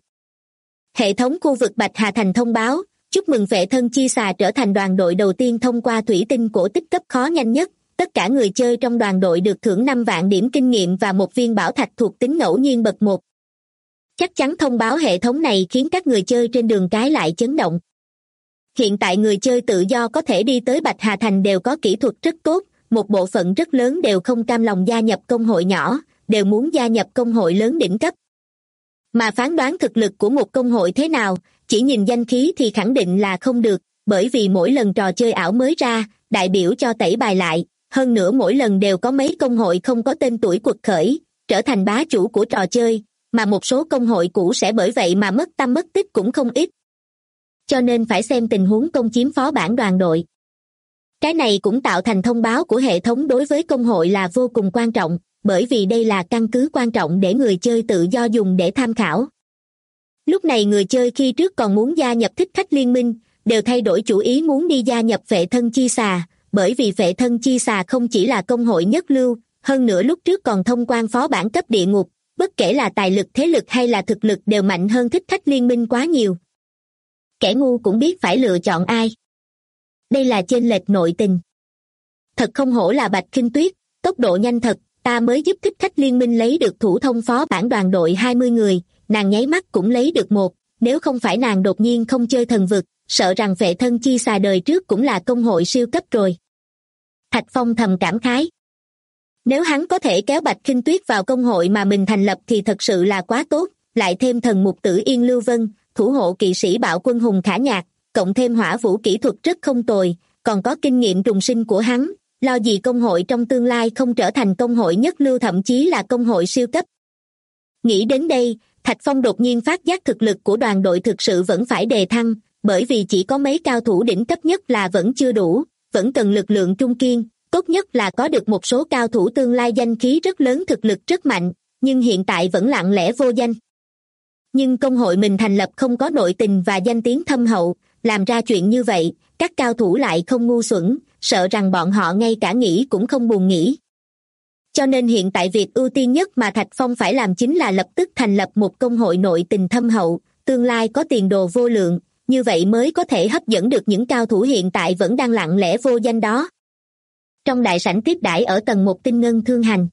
Hệ thống khu vực Bạch Hà Thành thông báo, chúc mừng Phệ Thân Chi Xà trở thành đoàn đội đầu tiên thông qua thủy tinh cổ tích cấp khó nhanh nhất, tất cả người chơi trong đoàn đội được thưởng 5 vạn điểm kinh nghiệm và 1 viên bảo thạch thuộc tính ngẫu nhiên bậc 1. Chắc chắn thông báo hệ thống này khiến các người chơi trên đường cái lại chấn động. Hiện tại người chơi tự do có thể đi tới Bạch Hà Thành đều có kỹ thuật rất tốt, một bộ phận rất lớn đều không cam lòng gia nhập công hội nhỏ, đều muốn gia nhập công hội lớn đỉnh cấp. Mà phán đoán thực lực của một công hội thế nào, chỉ nhìn danh khí thì khẳng định là không được, bởi vì mỗi lần trò chơi ảo mới ra, đại biểu cho tẩy bài lại, hơn nữa mỗi lần đều có mấy công hội không có tên tuổi quật khởi, trở thành bá chủ của trò chơi, mà một số công hội cũ sẽ bởi vậy mà mất tâm mất tích cũng không ít. Cho nên phải xem tình huống công chiếm phó bản đoàn đội. Cái này cũng tạo thành thông báo của hệ thống đối với công hội là vô cùng quan trọng, bởi vì đây là căn cứ quan trọng để người chơi tự do dùng để tham khảo. Lúc này người chơi khi trước còn muốn gia nhập Thích Khách Liên Minh, đều thay đổi chủ ý muốn đi gia nhập Phệ Thân Chi Xà, bởi vì Phệ Thân Chi Xà không chỉ là công hội nhất lưu, hơn nữa lúc trước còn thông quan phó bản cấp địa ngục, bất kể là tài lực thế lực hay là thực lực đều mạnh hơn Thích Khách Liên Minh quá nhiều. Kẻ ngu cũng biết phải lựa chọn ai. Đây là chênh lệch nội tình. Thật không hổ là Bạch Khinh Tuyết, tốc độ nhanh thật, ta mới giúp Thích Khách Liên Minh lấy được thủ thông phó bản đoàn đội 20 người, nàng nháy mắt cũng lấy được 1, nếu không phải nàng đột nhiên không chơi thần vực, sợ rằng Phệ Thân Chi Xà đời trước cũng là công hội siêu cấp rồi. Thạch Phong thầm cảm khái. Nếu hắn có thể kéo Bạch Khinh Tuyết vào công hội mà mình thành lập thì thật sự là quá tốt, lại thêm thần mục tử Yên Lưu Vân, thủ hộ kỵ sĩ bạo quân hùng Khả Nhạc, cộng thêm hỏa vũ kỹ thuật rất không tồi, còn có kinh nghiệm trùng sinh của hắn, lo gì công hội trong tương lai không trở thành công hội nhất lưu thậm chí là công hội siêu cấp. Nghĩ đến đây, Thạch Phong đột nhiên phát giác thực lực của đoàn đội thực sự vẫn phải đề thăng, bởi vì chỉ có mấy cao thủ đỉnh cấp nhất là vẫn chưa đủ, vẫn cần lực lượng trung kiên, tốt nhất là có được một số cao thủ tương lai danh khí rất lớn thực lực rất mạnh, nhưng hiện tại vẫn lặng lẽ vô danh. Nhưng công hội mình thành lập không có nội tình và danh tiếng thâm hậu, làm ra chuyện như vậy, các cao thủ lại không ngu xuẩn, sợ rằng bọn họ ngay cả nghĩ cũng không buồn nghĩ. Cho nên hiện tại việc ưu tiên nhất mà Thạch Phong phải làm chính là lập tức thành lập một công hội nội tình thâm hậu, tương lai có tiền đồ vô lượng, như vậy mới có thể hấp dẫn được những cao thủ hiện tại vẫn đang lặng lẽ vô danh đó. Trong đại sảnh tiếp đãi ở tầng 1 Tinh Ngân Thương Hành.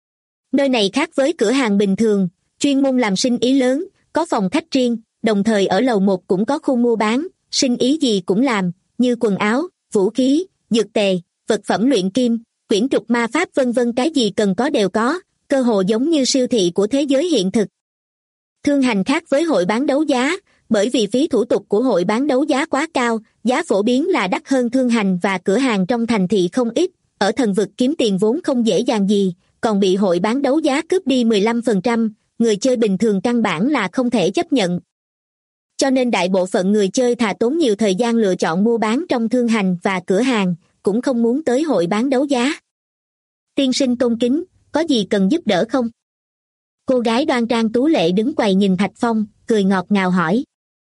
Nơi này khác với cửa hàng bình thường, chuyên môn làm sinh ý lớn, có phòng khách riêng, đồng thời ở lầu 1 cũng có khu mua bán, sinh ý gì cũng làm, như quần áo, vũ khí, dược tề, vật phẩm luyện kim, quyển trục ma pháp vân vân, cái gì cần có đều có, cơ hồ giống như siêu thị của thế giới hiện thực. Thương hành khác với hội bán đấu giá, bởi vì phí thủ tục của hội bán đấu giá quá cao, giá phổ biến là đắt hơn thương hành và cửa hàng trong thành thị không ít, ở thần vực kiếm tiền vốn không dễ dàng gì, còn bị hội bán đấu giá cướp đi 15%, người chơi bình thường căn bản là không thể chấp nhận. Cho nên đại bộ phận người chơi thà tốn nhiều thời gian lựa chọn mua bán trong thương hành và cửa hàng, cũng không muốn tới hội bán đấu giá. Tiên sinh tôn kính, có gì cần giúp đỡ không? Cô gái đoan trang tú lệ đứng quầy nhìn Thạch Phong, cười ngọt ngào hỏi.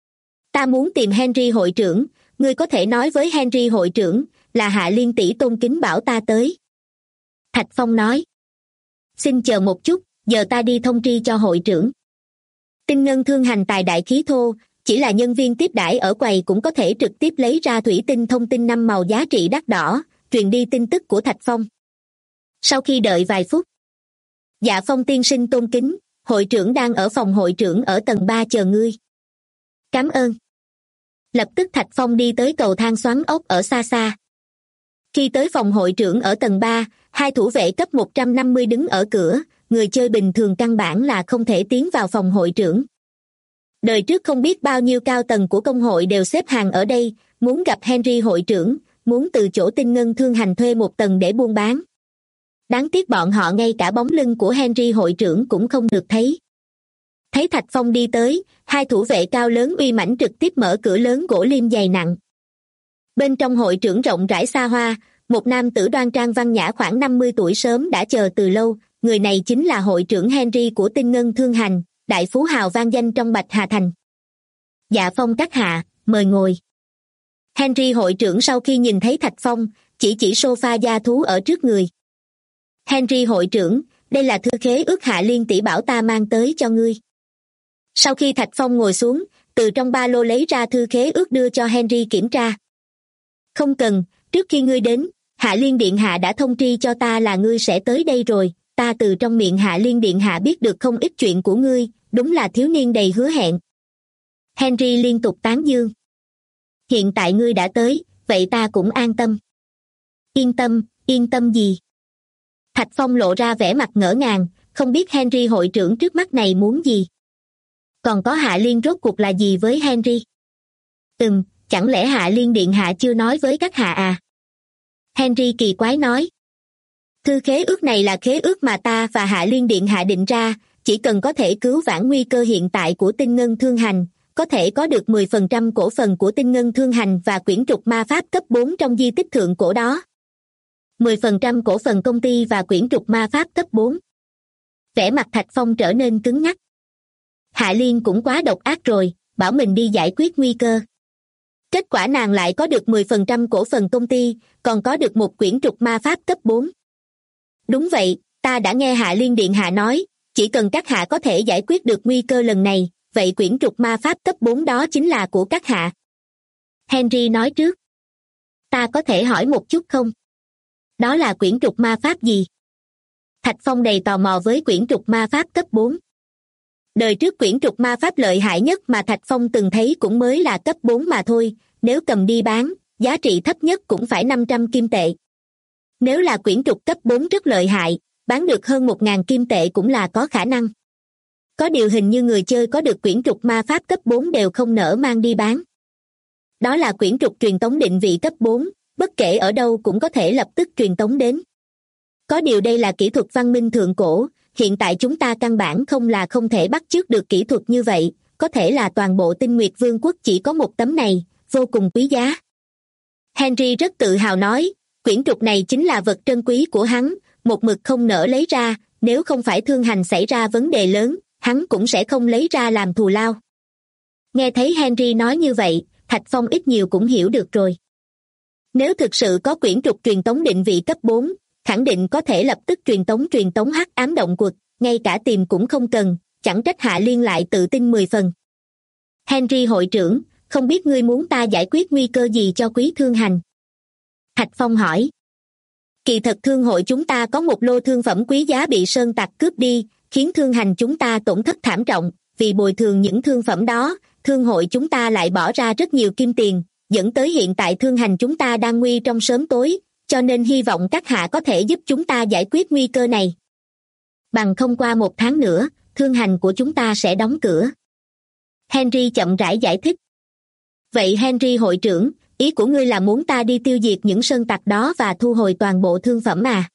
Ta muốn tìm Henry hội trưởng, ngươi có thể nói với Henry hội trưởng, là Hạ Liên tỷ tôn kính bảo ta tới. Thạch Phong nói. Xin chờ một chút, Giờ ta đi thông tri cho hội trưởng. Tinh ngân thương hành tài đại khí thô, chỉ là nhân viên tiếp đãi ở quầy cũng có thể trực tiếp lấy ra thủy tinh thông tin 5 màu giá trị đắt đỏ, truyền đi tin tức của Thạch Phong. Sau khi đợi vài phút, Dạ Phong tiên sinh tôn kính, hội trưởng đang ở phòng hội trưởng ở tầng 3 chờ ngươi. Cảm ơn. Lập tức Thạch Phong đi tới cầu thang xoắn ốc ở xa xa. Khi tới phòng hội trưởng ở tầng 3, hai thủ vệ cấp 150 đứng ở cửa, người chơi bình thường căn bản là không thể tiến vào phòng hội trưởng. Đời trước không biết bao nhiêu cao tầng của công hội đều xếp hàng ở đây, muốn gặp Henry hội trưởng, muốn từ chỗ Tinh Ngân thương hành thuê một tầng để buôn bán. Đáng tiếc bọn họ ngay cả bóng lưng của Henry hội trưởng cũng không được thấy. Thấy Thạch Phong đi tới, hai thủ vệ cao lớn uy mãnh trực tiếp mở cửa lớn gỗ liêm dày nặng. Bên trong hội trưởng rộng rãi xa hoa, một nam tử đoan trang văn nhã khoảng 50 tuổi sớm đã chờ từ lâu, người này chính là hội trưởng Henry của Tinh Ngân thương hành, đại phú hào vang danh trong Bạch Hà Thành. Dạ Phong các hạ, mời ngồi. Henry hội trưởng sau khi nhìn thấy Thạch Phong, chỉ sofa da thú ở trước người. Henry hội trưởng, đây là thư khế ước Hạ Liên tỷ bảo ta mang tới cho ngươi. Sau khi Thạch Phong ngồi xuống, từ trong ba lô lấy ra thư khế ước đưa cho Henry kiểm tra. Không cần, trước khi ngươi đến, Hạ Liên điện hạ đã thông tri cho ta là ngươi sẽ tới đây rồi, ta từ trong miệng Hạ Liên điện hạ biết được không ít chuyện của ngươi, đúng là thiếu niên đầy hứa hẹn. Henry liên tục tán dương. Hiện tại ngươi đã tới, vậy ta cũng an tâm. Yên tâm gì? Thạch Phong lộ ra vẻ mặt ngỡ ngàng, không biết Henry hội trưởng trước mắt này muốn gì. Còn có Hạ Liên rốt cuộc là gì với Henry? Chẳng lẽ Hạ Liên điện hạ chưa nói với các hạ à? Henry kỳ quái nói. Thư khế ước này là khế ước mà ta và Hạ Liên điện hạ định ra, chỉ cần có thể cứu vãn nguy cơ hiện tại của Tinh Ngân thương hành, có thể có được 10% cổ phần của Tinh Ngân thương hành và quyển trục ma pháp cấp 4 trong di tích thượng cổ đó. 10% cổ phần công ty và quyển trục ma pháp cấp 4. Vẻ mặt Thạch Phong trở nên cứng ngắc. Hạ Liên cũng quá độc ác rồi, bảo mình đi giải quyết nguy cơ. Kết quả nàng lại có được 10% cổ phần công ty, còn có được một quyển trục ma pháp cấp 4. Đúng vậy, ta đã nghe Hạ Liên điện hạ nói, chỉ cần các hạ có thể giải quyết được nguy cơ lần này, vậy quyển trục ma pháp cấp 4 đó chính là của các hạ. Henry nói trước. Ta có thể hỏi một chút không? Đó là quyển trục ma pháp gì? Thạch Phong đầy tò mò với quyển trục ma pháp cấp 4. Đời trước quyển trục ma pháp lợi hại nhất mà Thạch Phong từng thấy cũng mới là cấp 4 mà thôi, nếu cầm đi bán, giá trị thấp nhất cũng phải 500 kim tệ. Nếu là quyển trục cấp 4 rất lợi hại, bán được hơn 1.000 kim tệ cũng là có khả năng. Có điều hình như người chơi có được quyển trục ma pháp cấp 4 đều không nỡ mang đi bán. Đó là quyển trục truyền tống định vị cấp 4, bất kể ở đâu cũng có thể lập tức truyền tống đến. Có điều đây là kỹ thuật văn minh thượng cổ, hiện tại chúng ta căn bản không thể bắt chước được kỹ thuật như vậy, có thể là toàn bộ Tinh Nguyệt Vương quốc chỉ có một tấm này, vô cùng quý giá. Henry rất tự hào nói, quyển trục này chính là vật trân quý của hắn, một mực không nỡ lấy ra, nếu không phải thương hành xảy ra vấn đề lớn, hắn cũng sẽ không lấy ra làm thù lao. Nghe thấy Henry nói như vậy, Thạch Phong ít nhiều cũng hiểu được rồi. Nếu thực sự có quyển trục truyền tống định vị cấp 4, khẳng định có thể lập tức truyền tống hắc ám động quật, ngay cả tìm cũng không cần, chẳng trách Hạ Liên lại tự tin 10 phần. Henry hội trưởng, không biết ngươi muốn ta giải quyết nguy cơ gì cho quý thương hành? Thạch Phong hỏi. Kỳ thật thương hội chúng ta có một lô thương phẩm quý giá bị sơn tặc cướp đi, khiến thương hành chúng ta tổn thất thảm trọng, vì bồi thường những thương phẩm đó, thương hội chúng ta lại bỏ ra rất nhiều kim tiền, dẫn tới hiện tại thương hành chúng ta đang nguy trong sớm tối, cho nên hy vọng các hạ có thể giúp chúng ta giải quyết nguy cơ này. Bằng không qua 1 tháng nữa, thương hành của chúng ta sẽ đóng cửa. Henry chậm rãi giải thích. Vậy Henry hội trưởng, ý của ngươi là muốn ta đi tiêu diệt những sơn tặc đó và thu hồi toàn bộ thương phẩm à?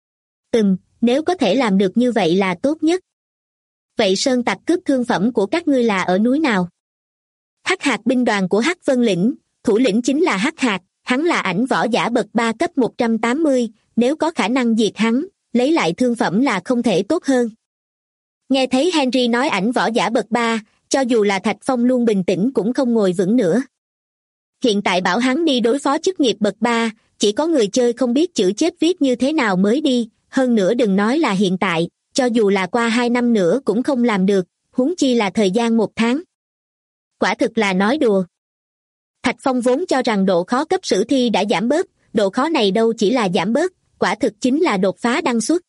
Nếu có thể làm được như vậy là tốt nhất. Vậy sơn tặc cướp thương phẩm của các ngươi là ở núi nào? Hắc Hạt binh đoàn của Hắc Vân Lĩnh, thủ lĩnh chính là Hắc Hạt, hắn là ảnh võ giả bậc 3 cấp 180, nếu có khả năng diệt hắn, lấy lại thương phẩm là không thể tốt hơn. Nghe thấy Henry nói ảnh võ giả bậc 3, cho dù là Thạch Phong luôn bình tĩnh cũng không ngồi vững nữa. Hiện tại bảo hắn đi đối phó chức nghiệp bậc 3, chỉ có người chơi không biết chữ chết viết như thế nào mới đi, hơn nữa đừng nói là hiện tại, cho dù là qua 2 năm nữa cũng không làm được, huống chi là thời gian 1 tháng. Quả thực là nói đùa. Thạch Phong vốn cho rằng độ khó cấp sử thi đã giảm bớt, độ khó này đâu chỉ là giảm bớt, quả thực chính là đột phá đăng xuất.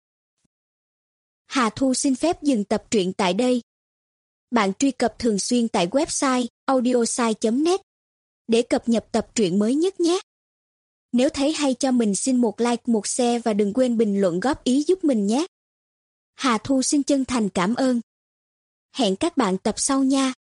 Hà Thu xin phép dừng tập truyện tại đây. Bạn truy cập thường xuyên tại website audiosai.net để cập nhật tập truyện mới nhất nhé. Nếu thấy hay cho mình xin một like, một share và đừng quên bình luận góp ý giúp mình nhé. Hà Thu xin chân thành cảm ơn. Hẹn các bạn tập sau nha.